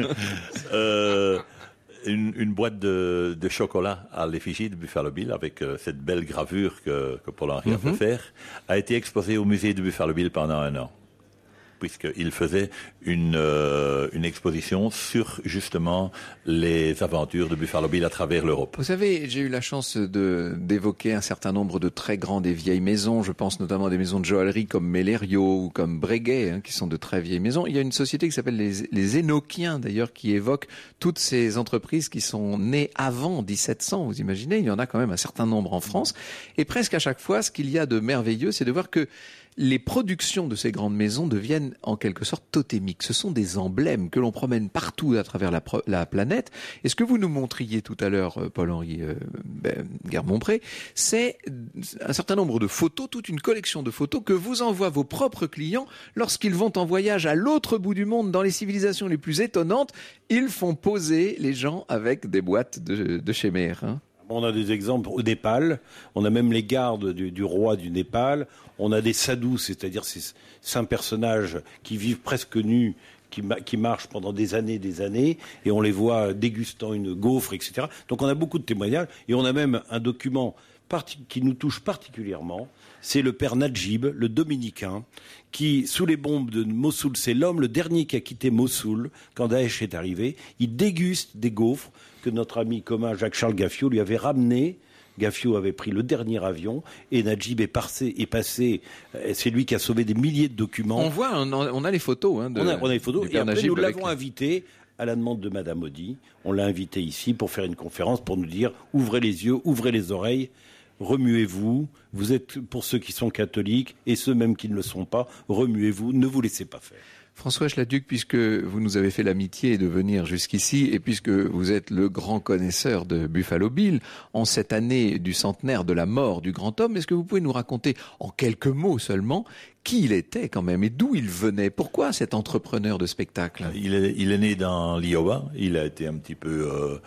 Une boîte de chocolat à l'effigie de Buffalo Bill, avec cette belle gravure que Paul-Henri a fait faire, a été exposée au musée de Buffalo Bill pendant 1 an, puisqu'il faisait une exposition sur justement les aventures de Buffalo Bill à travers l'Europe. Vous savez, j'ai eu la chance d'évoquer un certain nombre de très grandes et vieilles maisons. Je pense notamment à des maisons de joaillerie comme Mellerio ou comme Breguet, qui sont de très vieilles maisons. Il y a une société qui s'appelle les Enochiens, d'ailleurs, qui évoque toutes ces entreprises qui sont nées avant 1700. Vous imaginez, il y en a quand même un certain nombre en France. Et presque à chaque fois, ce qu'il y a de merveilleux, c'est de voir que les productions de ces grandes maisons deviennent en quelque sorte totémiques. Ce sont des emblèmes que l'on promène partout à travers la planète. Et ce que vous nous montriez tout à l'heure, Paul-Henri Guermont-Pré, c'est un certain nombre de photos, toute une collection de photos que vous envoient vos propres clients lorsqu'ils vont en voyage à l'autre bout du monde, dans les civilisations les plus étonnantes. Ils font poser les gens avec des boîtes de chez Meert. On a des exemples au Népal, on a même les gardes du roi du Népal, on a des sadhus, c'est-à-dire ces saints personnages qui vivent presque nus, qui marchent pendant des années, et on les voit dégustant une gaufre, etc. Donc on a beaucoup de témoignages, et on a même un document qui nous touche particulièrement, c'est le père Najib, le dominicain, qui, sous les bombes de Mossoul, c'est l'homme, le dernier qui a quitté Mossoul quand Daesh est arrivé, il déguste des gaufres que notre ami commun Jacques-Charles Gaffiot lui avait ramené. Gaffiot avait pris le dernier avion et Najib est passé. C'est lui qui a sauvé des milliers de documents. On a les photos. On a les photos. Et après, nous l'avons invité à la demande de Madame Audy. On l'a invité ici pour faire une conférence pour nous dire ouvrez les yeux, ouvrez les oreilles. Remuez-vous, vous êtes pour ceux qui sont catholiques et ceux même qui ne le sont pas, remuez-vous, ne vous laissez pas faire. François Schladuc, puisque vous nous avez fait l'amitié de venir jusqu'ici et puisque vous êtes le grand connaisseur de Buffalo Bill, en cette année du centenaire de la mort du grand homme, est-ce que vous pouvez nous raconter en quelques mots seulement qui il était quand même et d'où il venait? Pourquoi cet entrepreneur de spectacle? Il est né dans l'Iowa, il a été un petit peu...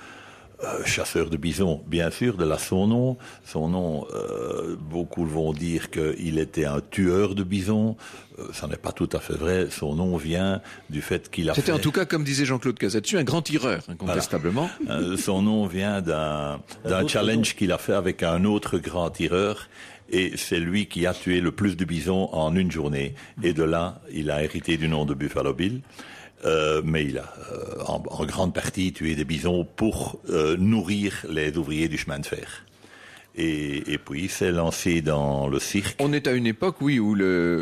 chasseur de bisons, bien sûr, de là son nom. Son nom, beaucoup vont dire qu'il était un tueur de bisons. Ça n'est pas tout à fait vrai. Son nom vient du fait qu'il a C'était en tout cas, comme disait Jean-Claude Casatsu, un grand tireur, incontestablement. Voilà. Son nom vient d'un challenge qu'il a fait avec un autre grand tireur. Et c'est lui qui a tué le plus de bisons en une journée. Et de là, il a hérité du nom de Buffalo Bill. Mais il a en grande partie tué des bisons pour nourrir les ouvriers du chemin de fer. Et puis il s'est lancé dans le cirque. On est à une époque, oui, où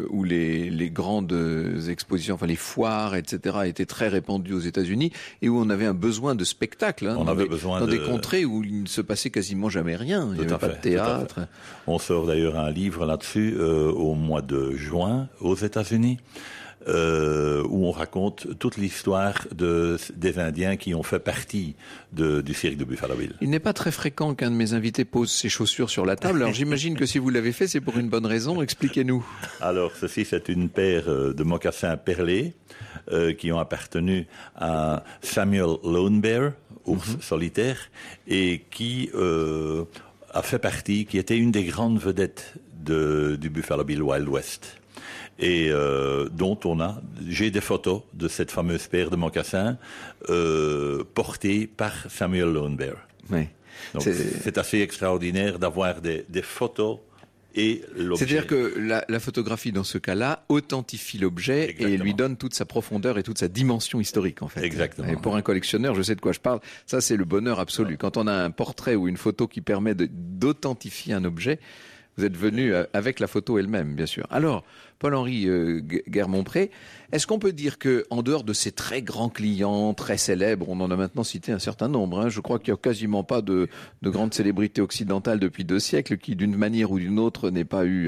les grandes expositions, enfin les foires, etc., étaient très répandues aux États-Unis et où on avait un besoin de spectacle. On avait besoin dans des contrées où il ne se passait quasiment jamais rien. Il n'y avait pas de théâtre. On sort d'ailleurs un livre là-dessus au mois de juin aux États-Unis. où on raconte toute l'histoire des Indiens qui ont fait partie du cirque de Buffalo Bill. Il n'est pas très fréquent qu'un de mes invités pose ses chaussures sur la table. Alors j'imagine que si vous l'avez fait, c'est pour une bonne raison. Expliquez-nous. Alors ceci, c'est une paire de mocassins perlés qui ont appartenu à Samuel Lone Bear, ours solitaire, et qui a fait partie, qui était une des grandes vedettes du Buffalo Bill Wild West. Et dont j'ai des photos de cette fameuse paire de mocassins portée par Samuel Lone Bear. Oui. Donc c'est assez extraordinaire d'avoir des photos et l'objet. C'est-à-dire que la photographie, dans ce cas-là, authentifie l'objet. Exactement. Et lui donne toute sa profondeur et toute sa dimension historique, en fait. Exactement. Et pour un collectionneur, je sais de quoi je parle, ça c'est le bonheur absolu. Ouais. Quand on a un portrait ou une photo qui permet d'authentifier un objet, vous êtes venu avec la photo elle-même, bien sûr. Alors, Paul-Henri Guermont-Pré, est-ce qu'on peut dire que, en dehors de ces très grands clients, très célèbres, on en a maintenant cité un certain nombre, hein, je crois qu'il n'y a quasiment pas de grandes célébrités occidentales depuis 2 siècles qui, d'une manière ou d'une autre, n'aient pas eu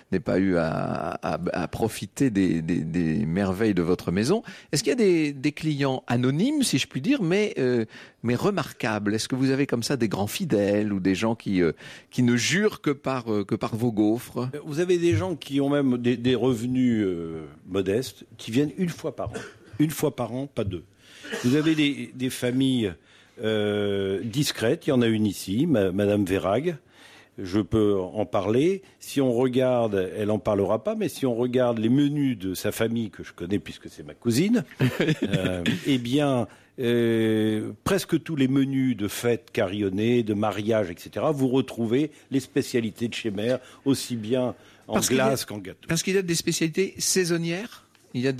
à profiter des merveilles de votre maison. Est-ce qu'il y a des clients anonymes, si je puis dire, mais remarquables? Est-ce que vous avez comme ça des grands fidèles ou des gens qui ne jurent que par vos gaufres? Vous avez des gens qui ont même des revenus modestes, qui viennent une fois par an, pas 2. Vous avez des familles discrètes, il y en a une ici, Madame Vérag, je peux en parler. Si on regarde, elle en parlera pas, mais si on regarde les menus de sa famille, que je connais puisque c'est ma cousine, eh bien, presque tous les menus de fêtes carillonnées, de mariages, etc., vous retrouvez les spécialités de chez Mère, aussi bien en glace qu'en gâteau. Parce qu'il y a des spécialités saisonnières. Il y a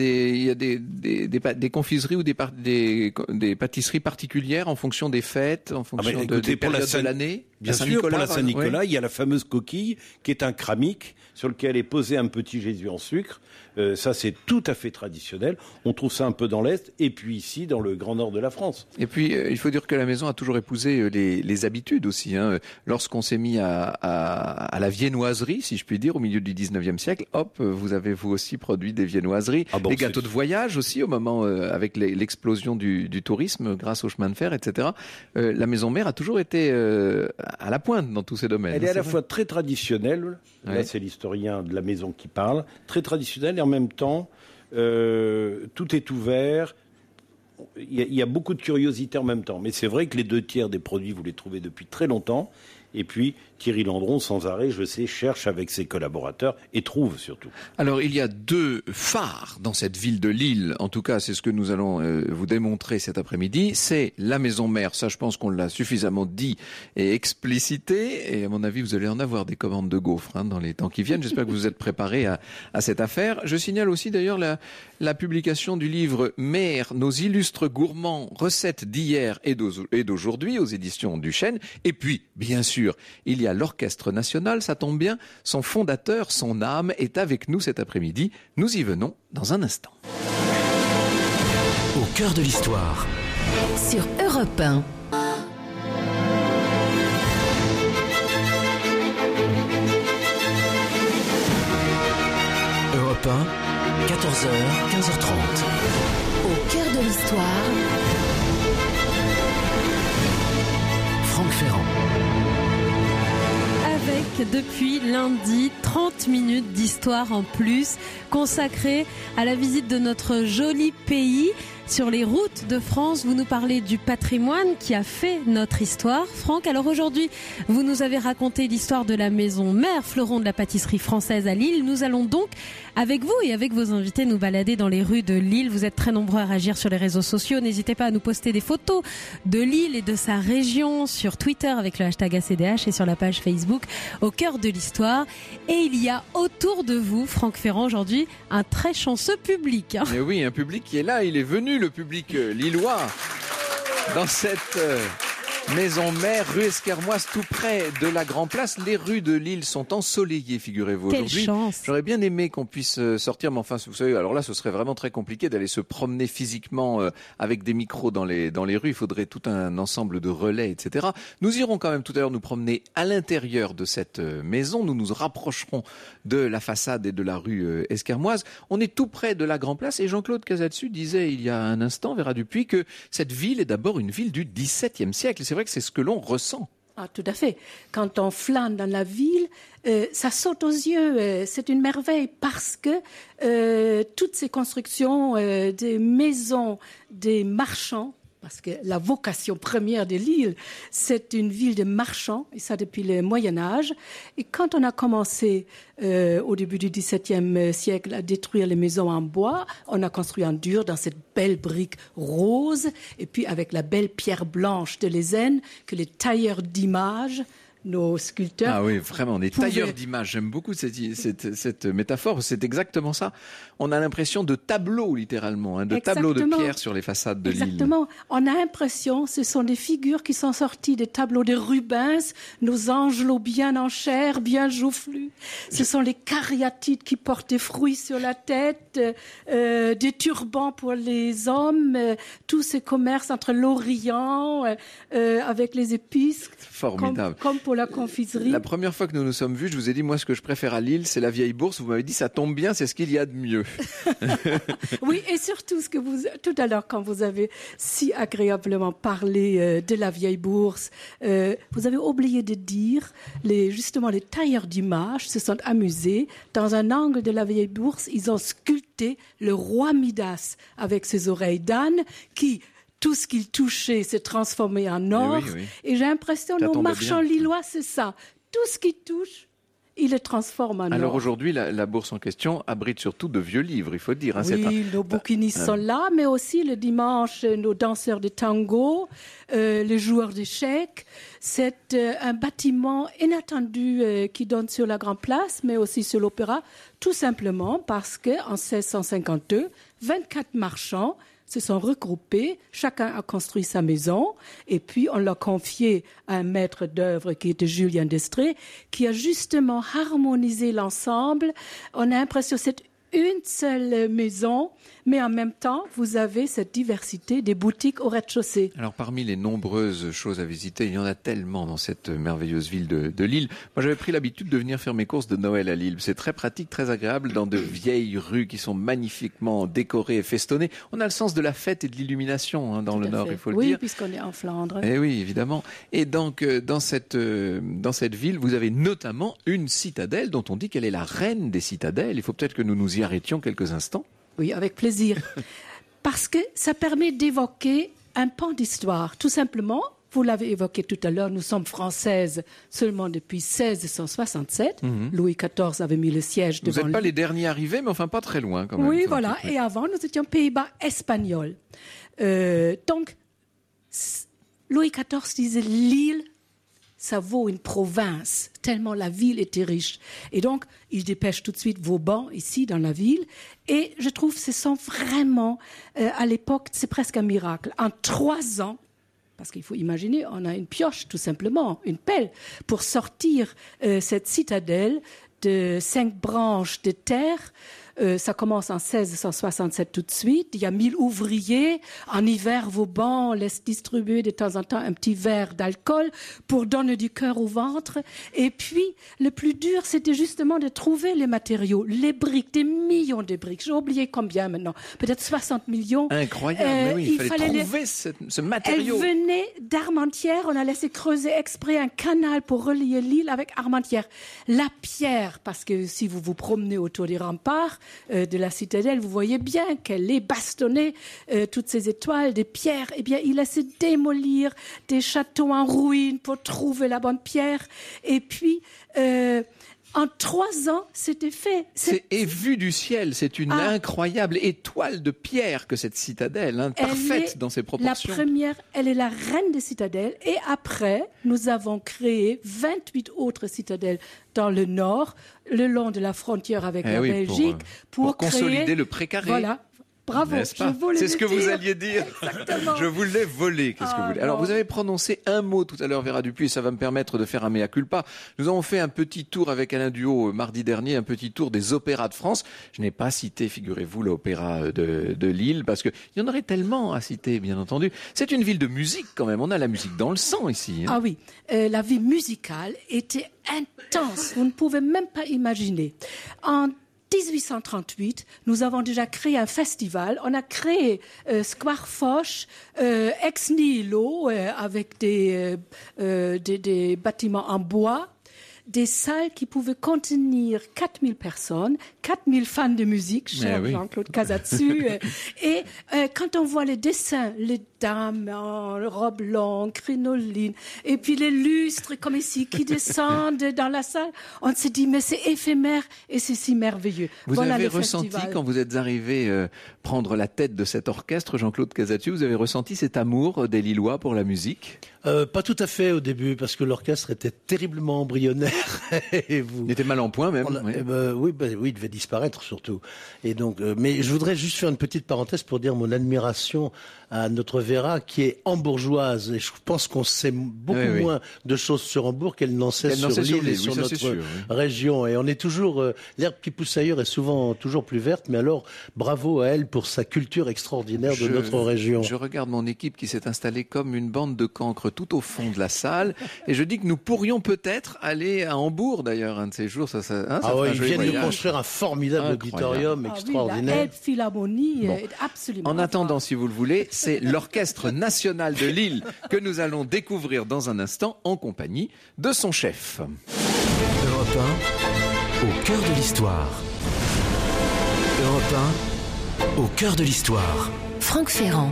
des confiseries ou des pâtisseries particulières en fonction des fêtes, en fonction des périodes de l'année. Bien sûr, pour la Saint-Nicolas, il y a la fameuse coquille qui est un cramique sur lequel est posé un petit Jésus en sucre. Ça, c'est tout à fait traditionnel. On trouve ça un peu dans l'Est et puis ici, dans le Grand Nord de la France. Et puis, il faut dire que la maison a toujours épousé les habitudes aussi. Hein. Lorsqu'on s'est mis à la viennoiserie, si je puis dire, au milieu du 19e siècle, hop, vous avez vous aussi produit des viennoiseries. Les gâteaux de voyage aussi, au moment avec l'explosion du tourisme grâce au chemin de fer, etc. La maison mère a toujours été à la pointe dans tous ces domaines. Elle est à la fois très traditionnelle, là c'est l'historien de la maison qui parle, très traditionnelle et en même temps tout est ouvert. Il y a beaucoup de curiosité en même temps. Mais c'est vrai que les 2/3 des produits, vous les trouvez depuis très longtemps. Et puis, Thierry Landron, sans arrêt, je sais, cherche avec ses collaborateurs et trouve surtout. Alors, il y a 2 phares dans cette ville de Lille. En tout cas, c'est ce que nous allons vous démontrer cet après-midi. C'est la maison mère. Ça, je pense qu'on l'a suffisamment dit et explicité. Et à mon avis, vous allez en avoir des commandes de gaufres dans les temps qui viennent. J'espère que vous êtes préparés à cette affaire. Je signale aussi d'ailleurs la publication du livre Mère, nos illustres gourmands, recettes d'hier et d'aujourd'hui aux éditions du Chêne. Et puis, bien sûr, il y a l'Orchestre National, ça tombe bien, son fondateur, son âme, est avec nous cet après-midi. Nous y venons dans un instant. Au cœur de l'histoire. Sur Europe 1. Europe 1, 14h, 15h30. Au cœur de l'histoire. Franck Ferrand. Avec, depuis lundi, 30 minutes d'histoire en plus consacrées à la visite de notre joli pays. Sur les routes de France, vous nous parlez du patrimoine qui a fait notre histoire. Franck, alors aujourd'hui, vous nous avez raconté l'histoire de la maison mère, fleuron de la pâtisserie française à Lille. Nous allons donc, avec vous et avec vos invités, nous balader dans les rues de Lille. Vous êtes très nombreux à réagir sur les réseaux sociaux. N'hésitez pas à nous poster des photos de Lille et de sa région sur Twitter avec le hashtag ACDH et sur la page Facebook Au cœur de l'histoire. Et il y a autour de vous, Franck Ferrand, aujourd'hui, un très chanceux public. Mais oui, un public qui est là, il est venu, le public lillois, dans cette Maison mère, rue Esquermoise, tout près de la Grand Place. Les rues de Lille sont ensoleillées, figurez-vous. Quelle Aujourd'hui, chance. j'aurais bien aimé qu'on puisse sortir, mais enfin, vous savez, alors là, ce serait vraiment très compliqué d'aller se promener physiquement avec des micros dans les rues. Il faudrait tout un ensemble de relais, etc. Nous irons quand même tout à l'heure nous promener à l'intérieur de cette maison. Nous nous rapprocherons de la façade et de la rue Esquermoise. On est tout près de la Grand Place et Jean-Claude Casadesus disait il y a un instant, Vera Dupuis, que cette ville est d'abord une ville du XVIIe siècle. Et c'est vrai que c'est ce que l'on ressent. Ah, tout à fait. Quand on flâne dans la ville, ça saute aux yeux. C'est une merveille parce que toutes ces constructions, des maisons, des marchands, parce que la vocation première de Lille, c'est une ville de marchands, et ça depuis le Moyen-Âge. Et quand on a commencé au début du XVIIe siècle à détruire les maisons en bois, on a construit en dur dans cette belle brique rose, et puis avec la belle pierre blanche de Lézenne que les tailleurs d'images, nos sculpteurs... Ah oui, vraiment, des tailleurs d'images. J'aime beaucoup cette métaphore. C'est exactement ça. On a l'impression de tableaux, littéralement, de tableaux de pierre sur les façades de Lille. Exactement. On a l'impression, ce sont des figures qui sont sorties des tableaux de Rubens, nos angelots bien en chair, bien joufflus. Ce sont les cariatides qui portent des fruits sur la tête, des turbans pour les hommes, tous ces commerces entre l'Orient, avec les épices. Formidable. Comme pour la confiserie. La première fois que nous nous sommes vus, je vous ai dit, moi, ce que je préfère à Lille, c'est la vieille bourse. Vous m'avez dit, ça tombe bien, c'est ce qu'il y a de mieux. Oui, et surtout, tout à l'heure, quand vous avez si agréablement parlé de la vieille bourse, vous avez oublié de dire, justement, les tailleurs d'images se sont amusés. Dans un angle de la vieille bourse, ils ont sculpté le roi Midas avec ses oreilles d'âne qui... Tout ce qu'il touchait s'est transformé en or. Oui. Et j'ai l'impression, nos marchands lillois, c'est ça. Tout ce qu'ils touchent, ils le transforment en or. Alors aujourd'hui, la bourse en question abrite surtout de vieux livres, il faut dire. Oui, nos bouquinistes sont là, mais aussi le dimanche, nos danseurs de tango, les joueurs d'échecs. C'est un bâtiment inattendu qui donne sur la Grande Place, mais aussi sur l'Opéra, tout simplement parce qu'en 1652, 24 marchands se sont regroupés, chacun a construit sa maison, et puis on l'a confié à un maître d'œuvre qui était Julien d'Estrées, qui a justement harmonisé l'ensemble. On a l'impression que c'est une seule maison, mais en même temps, vous avez cette diversité des boutiques au rez-de-chaussée. Alors, parmi les nombreuses choses à visiter, il y en a tellement dans cette merveilleuse ville de Lille. Moi, j'avais pris l'habitude de venir faire mes courses de Noël à Lille. C'est très pratique, très agréable, dans de vieilles rues qui sont magnifiquement décorées et festonnées. On a le sens de la fête et de l'illumination dans le Nord, il faut le dire. Oui, puisqu'on est en Flandre. Eh oui, évidemment. Et donc, dans cette ville, vous avez notamment une citadelle dont on dit qu'elle est la reine des citadelles. Il faut peut-être que nous nous y arrêtions quelques instants. Oui, avec plaisir. Parce que ça permet d'évoquer un pan d'histoire. Tout simplement, vous l'avez évoqué tout à l'heure, nous sommes françaises seulement depuis 1667. Louis XIV avait mis le siège devant... Vous n'êtes pas les derniers arrivés, mais enfin pas très loin quand même. Oui, voilà. Et avant, nous étions Pays-Bas espagnols. Donc, Louis XIV disait Lille, ça vaut une province, tellement la ville était riche. Et donc, il dépêche tout de suite Vauban, ici, dans la ville. Et je trouve que ce sont vraiment, à l'époque, c'est presque un miracle. En 3 ans, parce qu'il faut imaginer, on a une pioche, tout simplement, une pelle, pour sortir cette citadelle de 5 branches de terre. Ça commence en 1667 tout de suite. Il y a 1000 ouvriers. En hiver, Vauban laisse distribuer de temps en temps un petit verre d'alcool pour donner du cœur au ventre. Et puis, le plus dur, c'était justement de trouver les matériaux, les briques, des millions de briques. J'ai oublié combien maintenant. Peut-être 60 millions. Incroyable, mais oui, il fallait trouver ce matériau. Elle venait d'Armentières. On a laissé creuser exprès un canal pour relier l'île avec Armentières. La pierre, parce que si vous vous promenez autour des remparts, de la citadelle, vous voyez bien qu'elle est bastonnée, toutes ces étoiles, des pierres. Eh bien, il a laissé démolir des châteaux en ruine pour trouver la bonne pierre. Et puis, en 3 ans, c'était fait. Et vu du ciel, c'est une incroyable étoile de pierre que cette citadelle, parfaite dans ses proportions. La première, elle est la reine des citadelles. Et après, nous avons créé 28 autres citadelles dans le nord, le long de la frontière avec la Belgique, pour consolider le précaré. Voilà. Bravo, N'est-ce pas? je voulais C'est ce le que vous dire. alliez dire. Exactement. Je vous l'ai volé. Qu'est-ce que vous voulez? Alors, non. vous avez prononcé un mot tout à l'heure, Vera Dupuis, et ça va me permettre de faire un mea culpa. Nous avons fait un petit tour avec Alain Duhaut mardi dernier, un petit tour des opéras de France. Je n'ai pas cité, figurez-vous, l'opéra de Lille, parce qu'il y en aurait tellement à citer, bien entendu. C'est une ville de musique, quand même. On a la musique dans le sang, ici. Hein. Ah oui, la vie musicale était intense. Vous ne pouvez même pas imaginer. En 1838, nous avons déjà créé un festival. On a créé Square Foch, ex nihilo, avec des bâtiments en bois, des salles qui pouvaient contenir 4000 personnes, 4000 fans de musique, cher Jean-Claude Casatsu. Et quand on voit les dessins, les dames en robe longue, crinoline, et puis les lustres comme ici qui descendent dans la salle, on se dit mais c'est éphémère et c'est si merveilleux. Vous voilà avez le ressenti, festival. quand vous êtes arrivé prendre la tête de cet orchestre, Jean-Claude Casatsu, vous avez ressenti cet amour des Lillois pour la musique? Pas tout à fait au début, parce que l'orchestre était terriblement embryonnaire. Et Il était mal en point même. Oui, il devait disparaître surtout. Et donc, mais je voudrais juste faire une petite parenthèse pour dire mon admiration à notre Vera, qui est hambourgeoise. Et je pense qu'on sait beaucoup moins de choses sur Hambourg qu'elle n'en sait sur Lille et sur notre région. Et on est toujours, l'herbe qui pousse ailleurs est souvent toujours plus verte. Mais alors, bravo à elle pour sa culture extraordinaire de notre région. Je regarde mon équipe qui s'est installée comme une bande de cancres tout au fond de la salle. Et je dis que nous pourrions peut-être aller à Hambourg, d'ailleurs, un de ces jours. Ils viennent de construire un formidable auditorium extraordinaire. La Philharmonie est absolument. En attendant, si vous le voulez, c'est l'Orchestre National de Lille que nous allons découvrir dans un instant en compagnie de son chef. Europe 1, au cœur de l'histoire. Europe 1, au cœur de l'histoire. Franck Ferrand.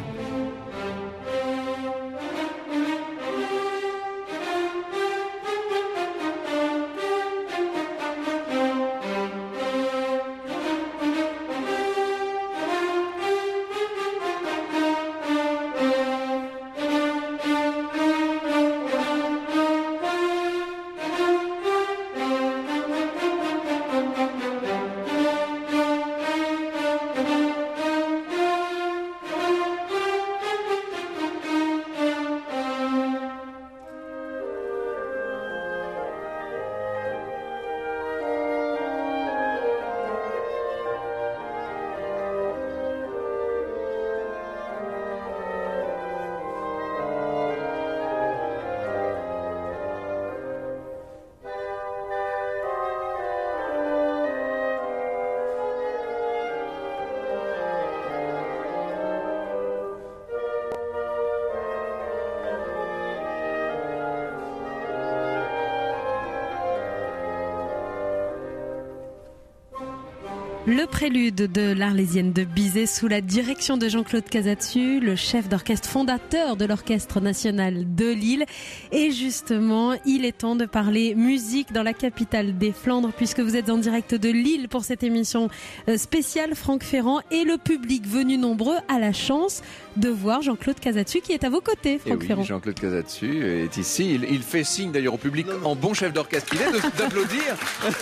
Le prélude de l'Arlésienne de Bizet sous la direction de Jean-Claude Casatsu, le chef d'orchestre fondateur de l'Orchestre National de Lille. Et justement, il est temps de parler musique dans la capitale des Flandres, puisque vous êtes en direct de Lille pour cette émission spéciale Franck Ferrand. Et le public venu nombreux a la chance de voir Jean-Claude Casatsu qui est à vos côtés, Franck Ferrand. Jean-Claude Casatsu est ici. Il fait signe d'ailleurs au public, en bon chef d'orchestre qu'il est, d'applaudir.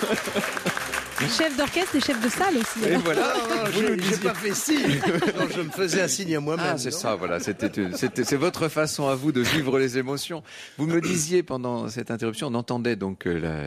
Chef d'orchestre et chef de salle aussi. Et voilà. J'ai pas fait signe. Non, je me faisais un signe à moi-même. Ah, c'est ça, voilà. C'est votre façon à vous de vivre les émotions. Vous me disiez pendant cette interruption, on entendait donc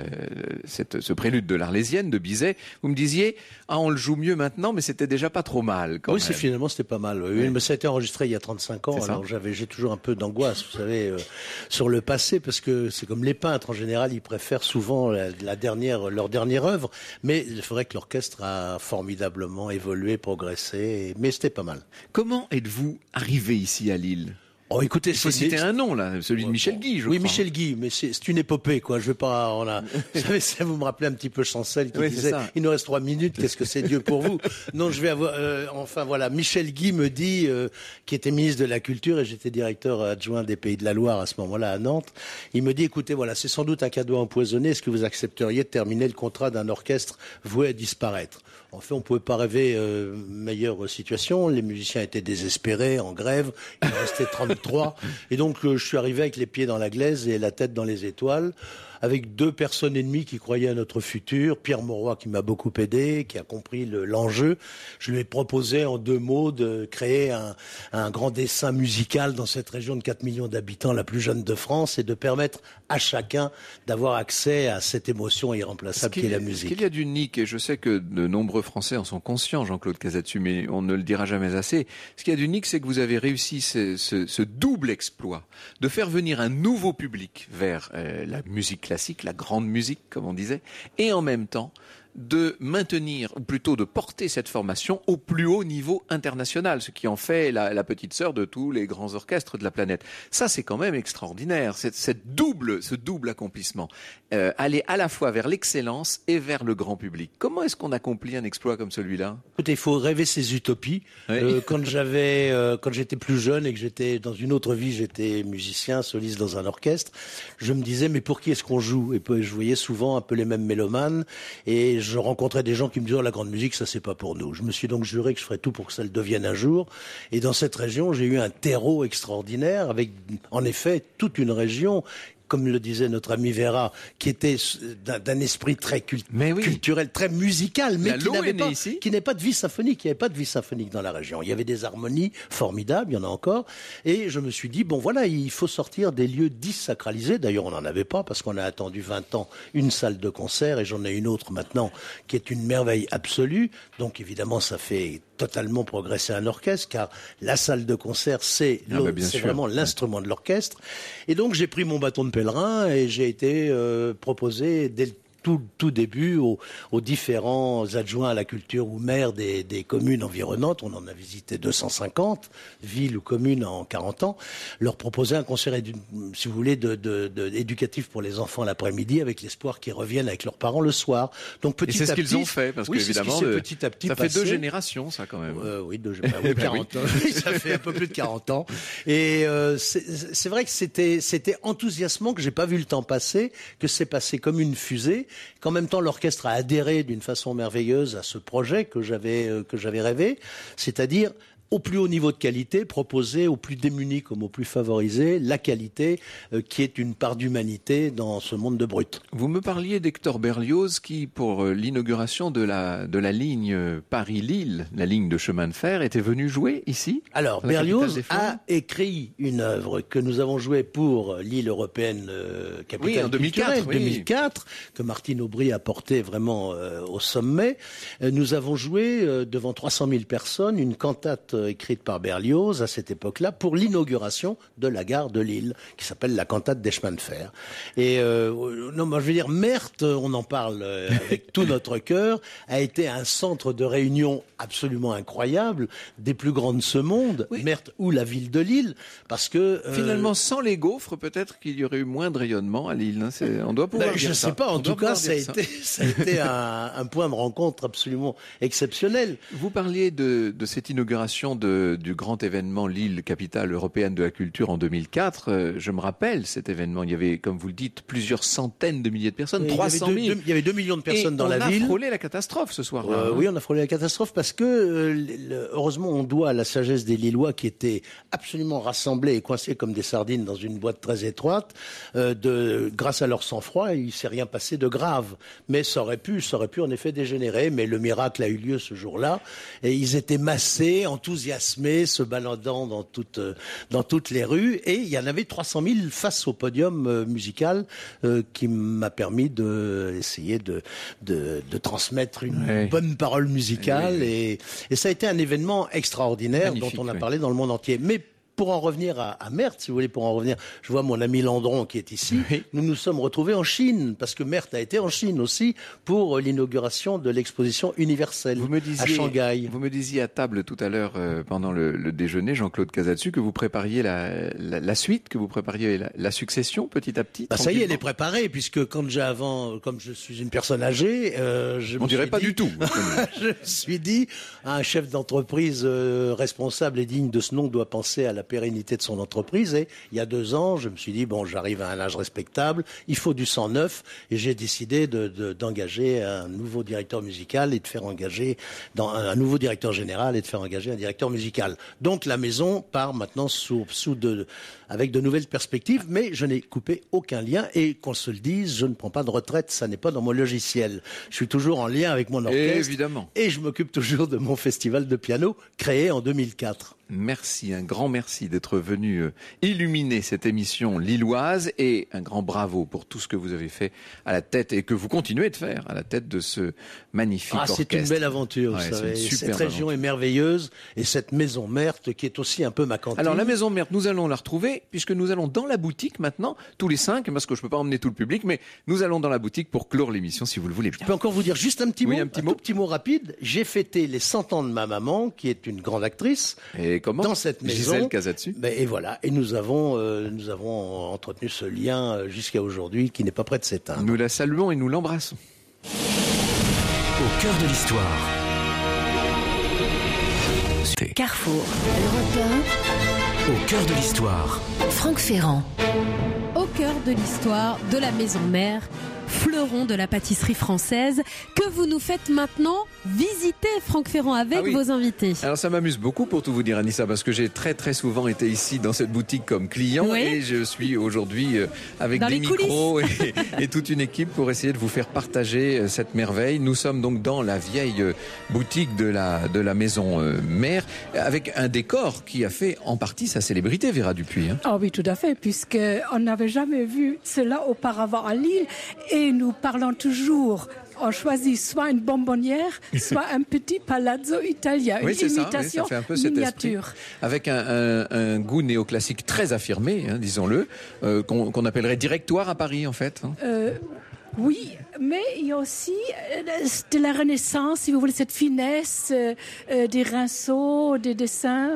ce prélude de l'Arlésienne de Bizet. Vous me disiez, on le joue mieux maintenant, mais c'était déjà pas trop mal. Quand même. Finalement, c'était pas mal. Oui. Mais ça a été enregistré il y a 35 ans. Alors j'ai toujours un peu d'angoisse, vous savez, sur le passé, parce que c'est comme les peintres en général, ils préfèrent souvent leur dernière œuvre. Mais il faudrait que l'orchestre a formidablement évolué, progressé, mais c'était pas mal. Comment êtes-vous arrivé ici à Lille ? Oh, écoutez, il faut citer un nom là, celui de Michel Guy, je crois. Oui, Michel Guy, mais c'est une épopée, quoi. Je vais pas, vous savez, ça vous me rappelez un petit peu Chancel qui disait, il nous reste 3 minutes, qu'est-ce que c'est Dieu pour vous? Non, je vais avoir, enfin voilà, Michel Guy me dit, qui était ministre de la Culture et j'étais directeur adjoint des Pays de la Loire à ce moment-là à Nantes. Il me dit, écoutez, voilà, c'est sans doute un cadeau empoisonné. Est-ce que vous accepteriez de terminer le contrat d'un orchestre voué à disparaître? En fait, on pouvait pas rêver meilleure situation. Les musiciens étaient désespérés, en grève. Il en restait 33. Et donc, je suis arrivé avec les pieds dans la glaise et la tête dans les étoiles. avec 2 personnes et demie qui croyaient à notre futur. Pierre Mauroy qui m'a beaucoup aidé, qui a compris l'enjeu. Je lui ai proposé en 2 mots de créer un grand dessin musical dans cette région de 4 millions d'habitants, la plus jeune de France, et de permettre à chacun d'avoir accès à cette émotion irremplaçable qui est la musique. Ce qu'il y a d'unique, et je sais que de nombreux Français en sont conscients, Jean-Claude Casatsu, mais on ne le dira jamais assez, ce qu'il y a d'unique, c'est que vous avez réussi ce double exploit de faire venir un nouveau public vers la musique classique, la grande musique, comme on disait, et en même temps de maintenir, ou plutôt de porter cette formation au plus haut niveau international, ce qui en fait la petite sœur de tous les grands orchestres de la planète. Ça, c'est quand même extraordinaire, ce double accomplissement. Aller à la fois vers l'excellence et vers le grand public. Comment est-ce qu'on accomplit un exploit comme celui-là ? Écoutez, il faut rêver ses utopies. Oui. Quand j'étais plus jeune et que j'étais dans une autre vie, j'étais musicien, soliste dans un orchestre, je me disais, mais pour qui est-ce qu'on joue ? Et je voyais souvent un peu les mêmes mélomanes, et je rencontrais des gens qui me disaient, la grande musique, ça c'est pas pour nous. Je me suis donc juré que je ferais tout pour que ça le devienne un jour. Et dans cette région, j'ai eu un terreau extraordinaire avec, en effet, toute une région, comme le disait notre ami Vera, qui était d'un esprit très culturel, très musical, mais qui n'est pas de vie symphonique. Il n'y avait pas de vie symphonique dans la région. Il y avait des harmonies formidables, il y en a encore. Et je me suis dit, bon voilà, il faut sortir des lieux dissacralisés. D'ailleurs, on n'en avait pas parce qu'on a attendu 20 ans une salle de concert, et j'en ai une autre maintenant qui est une merveille absolue. Donc évidemment, ça fait totalement progresser un orchestre, car la salle de concert, c'est vraiment l'instrument de l'orchestre. Et donc j'ai pris mon bâton de pèlerin et j'ai été proposé dès le tout début aux différents adjoints à la culture ou maires des communes environnantes. On en a visité 250 villes ou communes en 40 ans. Leur proposer un concert, si vous voulez, éducatif pour les enfants l'après-midi, avec l'espoir qu'ils reviennent avec leurs parents le soir. Donc petit à petit, c'est ce qu'ils ont fait, parce que évidemment, petit à petit, ça fait 2 générations, ça quand même. Oui, 40 ans. Ça fait un peu plus de 40 ans. Et c'est vrai que c'était enthousiasmant, que j'ai pas vu le temps passer, que c'est passé comme une fusée, qu'en même temps l'orchestre a adhéré d'une façon merveilleuse à ce projet que j'avais rêvé, c'est-à-dire au plus haut niveau de qualité, proposer aux plus démunis comme aux plus favorisés la qualité qui est une part d'humanité dans ce monde de brut. Vous me parliez d'Hector Berlioz qui, pour l'inauguration de la ligne Paris-Lille, la ligne de chemin de fer, était venu jouer ici. Alors, Berlioz a écrit une œuvre que nous avons jouée pour l'île européenne capitale culturelle, 2004, que Martine Aubry a porté vraiment au sommet. Nous avons joué devant 300 000 personnes une cantate écrite par Berlioz à cette époque-là pour l'inauguration de la gare de Lille, qui s'appelle la cantate des chemins de fer. Et non, moi je veux dire, Merthe, on en parle avec tout notre cœur, a été un centre de réunion absolument incroyable, des plus grands de ce monde, Merthe ou la ville de Lille, parce que finalement, sans les gaufres, peut-être qu'il y aurait eu moins de rayonnement à Lille. Hein. On doit pouvoir dire ça. Je sais pas. En tout cas, ça a été un point de rencontre absolument exceptionnel. Vous parliez de cette inauguration du grand événement Lille, capitale européenne de la culture en 2004. Je me rappelle cet événement. Il y avait, comme vous le dites, plusieurs centaines de milliers de personnes, 300 000. Il y avait 2 millions de personnes dans la ville. On a frôlé la catastrophe ce soir-là. Oui, on a frôlé la catastrophe parce que, heureusement, on doit à la sagesse des Lillois qui étaient absolument rassemblés et coincés comme des sardines dans une boîte très étroite. Grâce à leur sang-froid, il s'est rien passé de grave. Mais ça aurait pu en effet dégénérer. Mais le miracle a eu lieu ce jour-là. Et ils étaient massés, enthousiasmés, se baladant dans toutes les rues, et il y en avait 300 000 face au podium musical qui m'a permis d'essayer de transmettre une bonne parole musicale, et ça a été un événement extraordinaire. Magnifique, dont on a parlé dans le monde entier. Mais pour en revenir à Merthe, si vous voulez, je vois mon ami Landron qui est ici. Oui. Nous nous sommes retrouvés en Chine, parce que Merthe a été en Chine aussi pour l'inauguration de l'exposition universelle à Shanghai. Vous me disiez à table tout à l'heure, pendant le déjeuner, Jean-Claude Casatsu, que vous prépariez la suite, que vous prépariez la succession petit à petit. Ça y est, elle est préparée, puisque comme je suis une personne âgée, on dirait pas du tout. Je me suis dit, un chef d'entreprise responsable et digne de ce nom doit penser à la pérennité de son entreprise. Et il y a 2 ans, je me suis dit, bon, j'arrive à un âge respectable, il faut du sang neuf, et j'ai décidé d'engager un nouveau directeur musical et de faire engager un nouveau directeur général et de faire engager un directeur musical. Donc la maison part maintenant avec de nouvelles perspectives, mais je n'ai coupé aucun lien, et qu'on se le dise, je ne prends pas de retraite, ça n'est pas dans mon logiciel. Je suis toujours en lien avec mon orchestre. Évidemment. Et je m'occupe toujours de mon festival de piano, créé en 2004. Merci, un grand merci d'être venu illuminer cette émission lilloise, et un grand bravo pour tout ce que vous avez fait à la tête et que vous continuez de faire à la tête de ce magnifique orchestre. C'est une belle aventure, vous savez. Cette région est merveilleuse, et cette maison Meurthe qui est aussi un peu ma cantine. Alors la maison Meurthe, nous allons la retrouver puisque nous allons dans la boutique maintenant, tous les 5, parce que je peux pas emmener tout le public, mais nous allons dans la boutique pour clore l'émission si vous le voulez bien. Je peux encore vous dire juste un petit mot, un tout petit mot rapide. J'ai fêté les 100 ans de ma maman, qui est une grande actrice. Et comment? Dans cette maison. Gisèle Casatsu. Et voilà. Et nous avons entretenu ce lien jusqu'à aujourd'hui qui n'est pas prêt de s'éteindre. Nous la saluons et nous l'embrassons. Au cœur de l'histoire. Carrefour, Europe 1. Au cœur de l'histoire. Franck Ferrand. Au cœur de l'histoire de la maison mère, fleuron de la pâtisserie française, que vous nous faites maintenant visiter, Franck Ferrand, avec vos invités. Alors ça m'amuse beaucoup, pour tout vous dire, Anissa, parce que j'ai très très souvent été ici dans cette boutique comme client, et je suis aujourd'hui avec des micros et toute une équipe pour essayer de vous faire partager cette merveille. Nous sommes donc dans la vieille boutique de la maison mère, avec un décor qui a fait en partie sa célébrité, Vera Dupuis. Ah oui, tout à fait, puisqu'on n'avait jamais vu cela auparavant à Lille, et nous parlons toujours, on choisit soit une bonbonnière, soit un petit palazzo italien, une imitation ça fait un peu miniature. Avec un goût néoclassique très affirmé, disons-le, qu'on appellerait directoire à Paris en fait. Oui, mais il y a aussi de la Renaissance, si vous voulez, cette finesse des rinceaux, des dessins,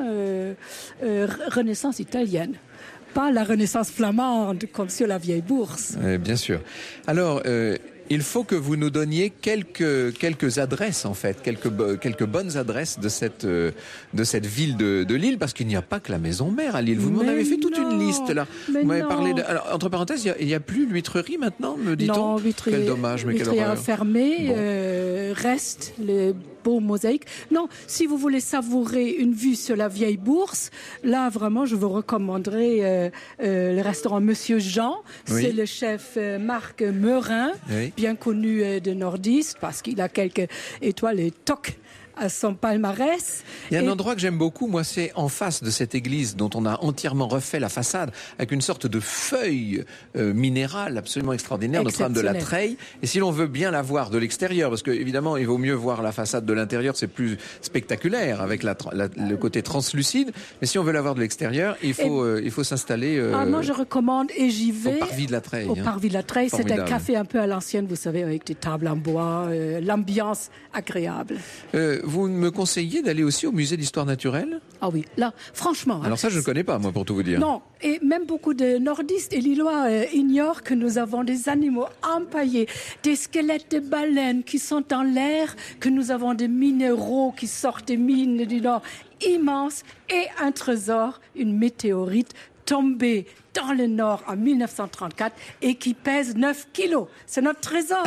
Renaissance italienne. Pas la Renaissance flamande comme sur la vieille bourse. Bien sûr. Alors, il faut que vous nous donniez quelques adresses en fait, quelques bonnes adresses de cette ville de Lille, parce qu'il n'y a pas que la maison mère à Lille. Vous m'en avez fait toute une liste là. Vous m'avez parlé de. Alors entre parenthèses, il y a plus l'huîtrerie maintenant, me dit-on. Non, quel dommage, mais quelle horreur. Fermée, reste les beaux mosaïques. Non, si vous voulez savourer une vue sur la vieille bourse, là vraiment, je vous recommanderais le restaurant Monsieur Jean. Oui. C'est le chef Marc Meurin. Oui. Bien connu de nordiste parce qu'il a quelques étoiles et tocs à son palmarès. Il y a un endroit que j'aime beaucoup, moi, c'est en face de cette église dont on a entièrement refait la façade avec une sorte de feuille minérale absolument extraordinaire, Notre-Dame de la Treille. Et si l'on veut bien la voir de l'extérieur, parce que évidemment il vaut mieux voir la façade de l'intérieur, c'est plus spectaculaire avec le côté translucide. Mais si on veut la voir de l'extérieur, il faut s'installer. Moi, je recommande, et j'y vais. Au Parvis de la Treille. Au Parvis de la Treille, c'est un café un peu à l'ancienne, vous savez, avec des tables en bois, l'ambiance agréable. Vous me conseillez d'aller aussi au musée d'histoire naturelle ? Ah oui, là, franchement. Alors ça, je ne connais pas, moi, pour tout vous dire. Non, et même beaucoup de nordistes et lillois ignorent que nous avons des animaux empaillés, des squelettes de baleines qui sont en l'air, que nous avons des minéraux qui sortent des mines du Nord immenses, et un trésor, une météorite tombée dans le Nord en 1934 et qui pèse 9 kilos. C'est notre trésor.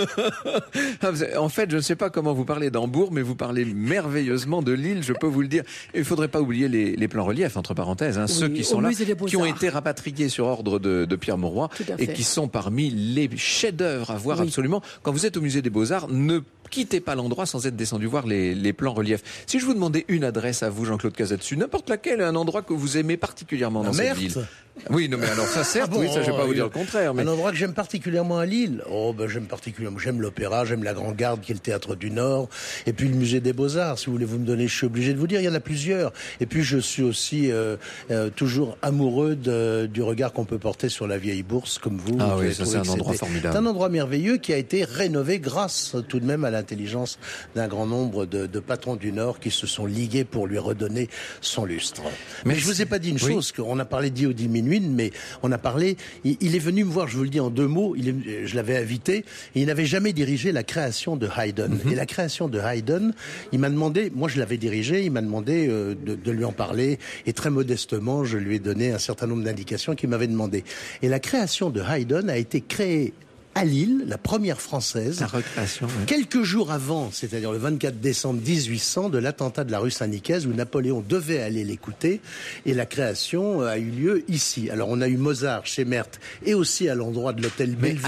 En fait, je ne sais pas comment vous parlez d'Hambourg, mais vous parlez merveilleusement de Lille, je peux vous le dire. Il ne faudrait pas oublier les plans reliefs, entre parenthèses, ceux qui sont là, qui ont été rapatriés sur ordre de Pierre Mauroy et qui sont parmi les chefs-d'œuvre à voir absolument. Quand vous êtes au musée des Beaux-Arts, ne quittez pas l'endroit sans être descendu voir les plans reliefs. Si je vous demandais une adresse à vous, Jean-Claude Casatsu, n'importe laquelle, un endroit que vous aimez particulièrement dans cette ville. Oui, non, mais alors ça, certes, oui, ça, je vais pas vous dire le contraire. Mais... Un endroit que j'aime particulièrement à Lille. J'aime l'Opéra, j'aime la Grande Garde, qui est le Théâtre du Nord, et puis le Musée des Beaux-Arts. Si vous voulez vous me donner, je suis obligé de vous dire, il y en a plusieurs. Et puis je suis aussi toujours amoureux du regard qu'on peut porter sur la vieille bourse, comme vous. Ah oui, ça c'est un endroit formidable. C'est un endroit merveilleux qui a été rénové grâce tout de même à l'intelligence d'un grand nombre de patrons du Nord qui se sont ligués pour lui redonner son lustre. Mais je vous ai pas dit une chose, qu'on a parlé d'I.O. Diminuen, mais on a parlé, il est venu me voir, je vous le dis en 2 mots, je l'avais invité, et il n'avait jamais dirigé la création de Haydn. Et la création de Haydn, il m'a demandé, moi je l'avais dirigé, il m'a demandé de lui en parler, et très modestement, je lui ai donné un certain nombre d'indications qu'il m'avait demandé. Et la création de Haydn a été créée à Lille, la première française, quelques jours avant, c'est-à-dire le 24 décembre 1800, de l'attentat de la rue Saint-Nicaise, où Napoléon devait aller l'écouter, et la création a eu lieu ici. Alors on a eu Mozart chez Merthe, et aussi à l'endroit de l'hôtel Belleville.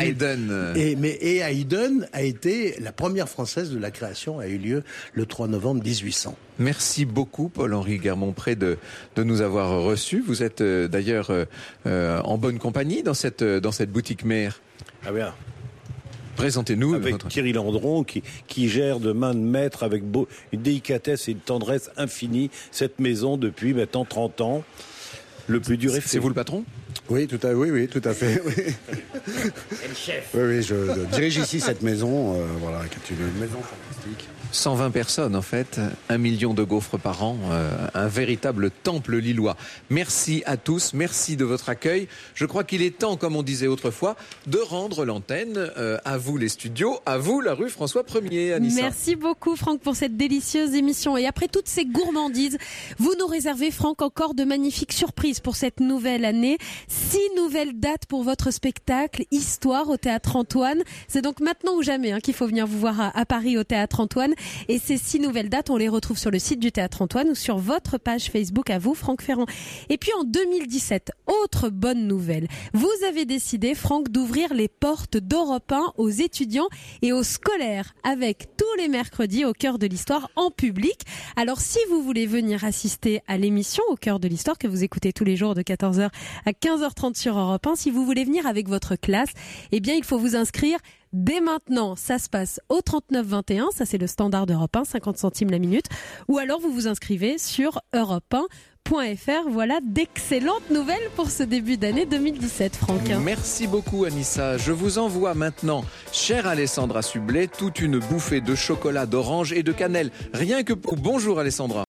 Et Haydn a été la première française de la création, a eu lieu le 3 novembre 1800. Merci beaucoup Paul-Henri Guermont-Pré de nous avoir reçus. Vous êtes d'ailleurs en bonne compagnie dans cette boutique mère. Ah bien. Présentez-nous. Avec Thierry Landron qui gère de main de maître avec une délicatesse et une tendresse infinie cette maison depuis maintenant 30 ans. Le plus dur est fait. C'est vous le patron ? Oui, tout à fait. Oui. Et le chef. Oui, je dirige ici cette maison, voilà, qui est une maison fantastique. 120 personnes en fait, 1 million de gaufres par an, un véritable temple lillois. Merci à tous, merci de votre accueil. Je crois qu'il est temps, comme on disait autrefois, de rendre l'antenne à vous les studios, à vous la rue François 1er, Anissa. Merci beaucoup Franck pour cette délicieuse émission. Et après toutes ces gourmandises, vous nous réservez Franck encore de magnifiques surprises pour cette nouvelle année. 6 nouvelles dates pour votre spectacle Histoire au Théâtre Antoine. C'est donc maintenant ou jamais qu'il faut venir vous voir à Paris au Théâtre Antoine. Et ces 6 nouvelles dates, on les retrouve sur le site du Théâtre Antoine ou sur votre page Facebook à vous, Franck Ferrand. Et puis en 2017, autre bonne nouvelle. Vous avez décidé, Franck, d'ouvrir les portes d'Europe 1 aux étudiants et aux scolaires avec tous les mercredis au Cœur de l'Histoire en public. Alors si vous voulez venir assister à l'émission au Cœur de l'Histoire que vous écoutez tous les jours de 14h à 15h30 sur Europe 1, si vous voulez venir avec votre classe, eh bien il faut vous inscrire dès maintenant. Ça se passe au 3921, ça c'est le standard d'Europe 1, 50 centimes la minute, ou alors vous vous inscrivez sur europe1.fr. Voilà d'excellentes nouvelles pour ce début d'année 2017, Franck. Merci beaucoup Anissa. Je vous envoie maintenant, chère Alessandra Sublet, toute une bouffée de chocolat, d'orange et de cannelle. Rien que pour... Bonjour Alessandra.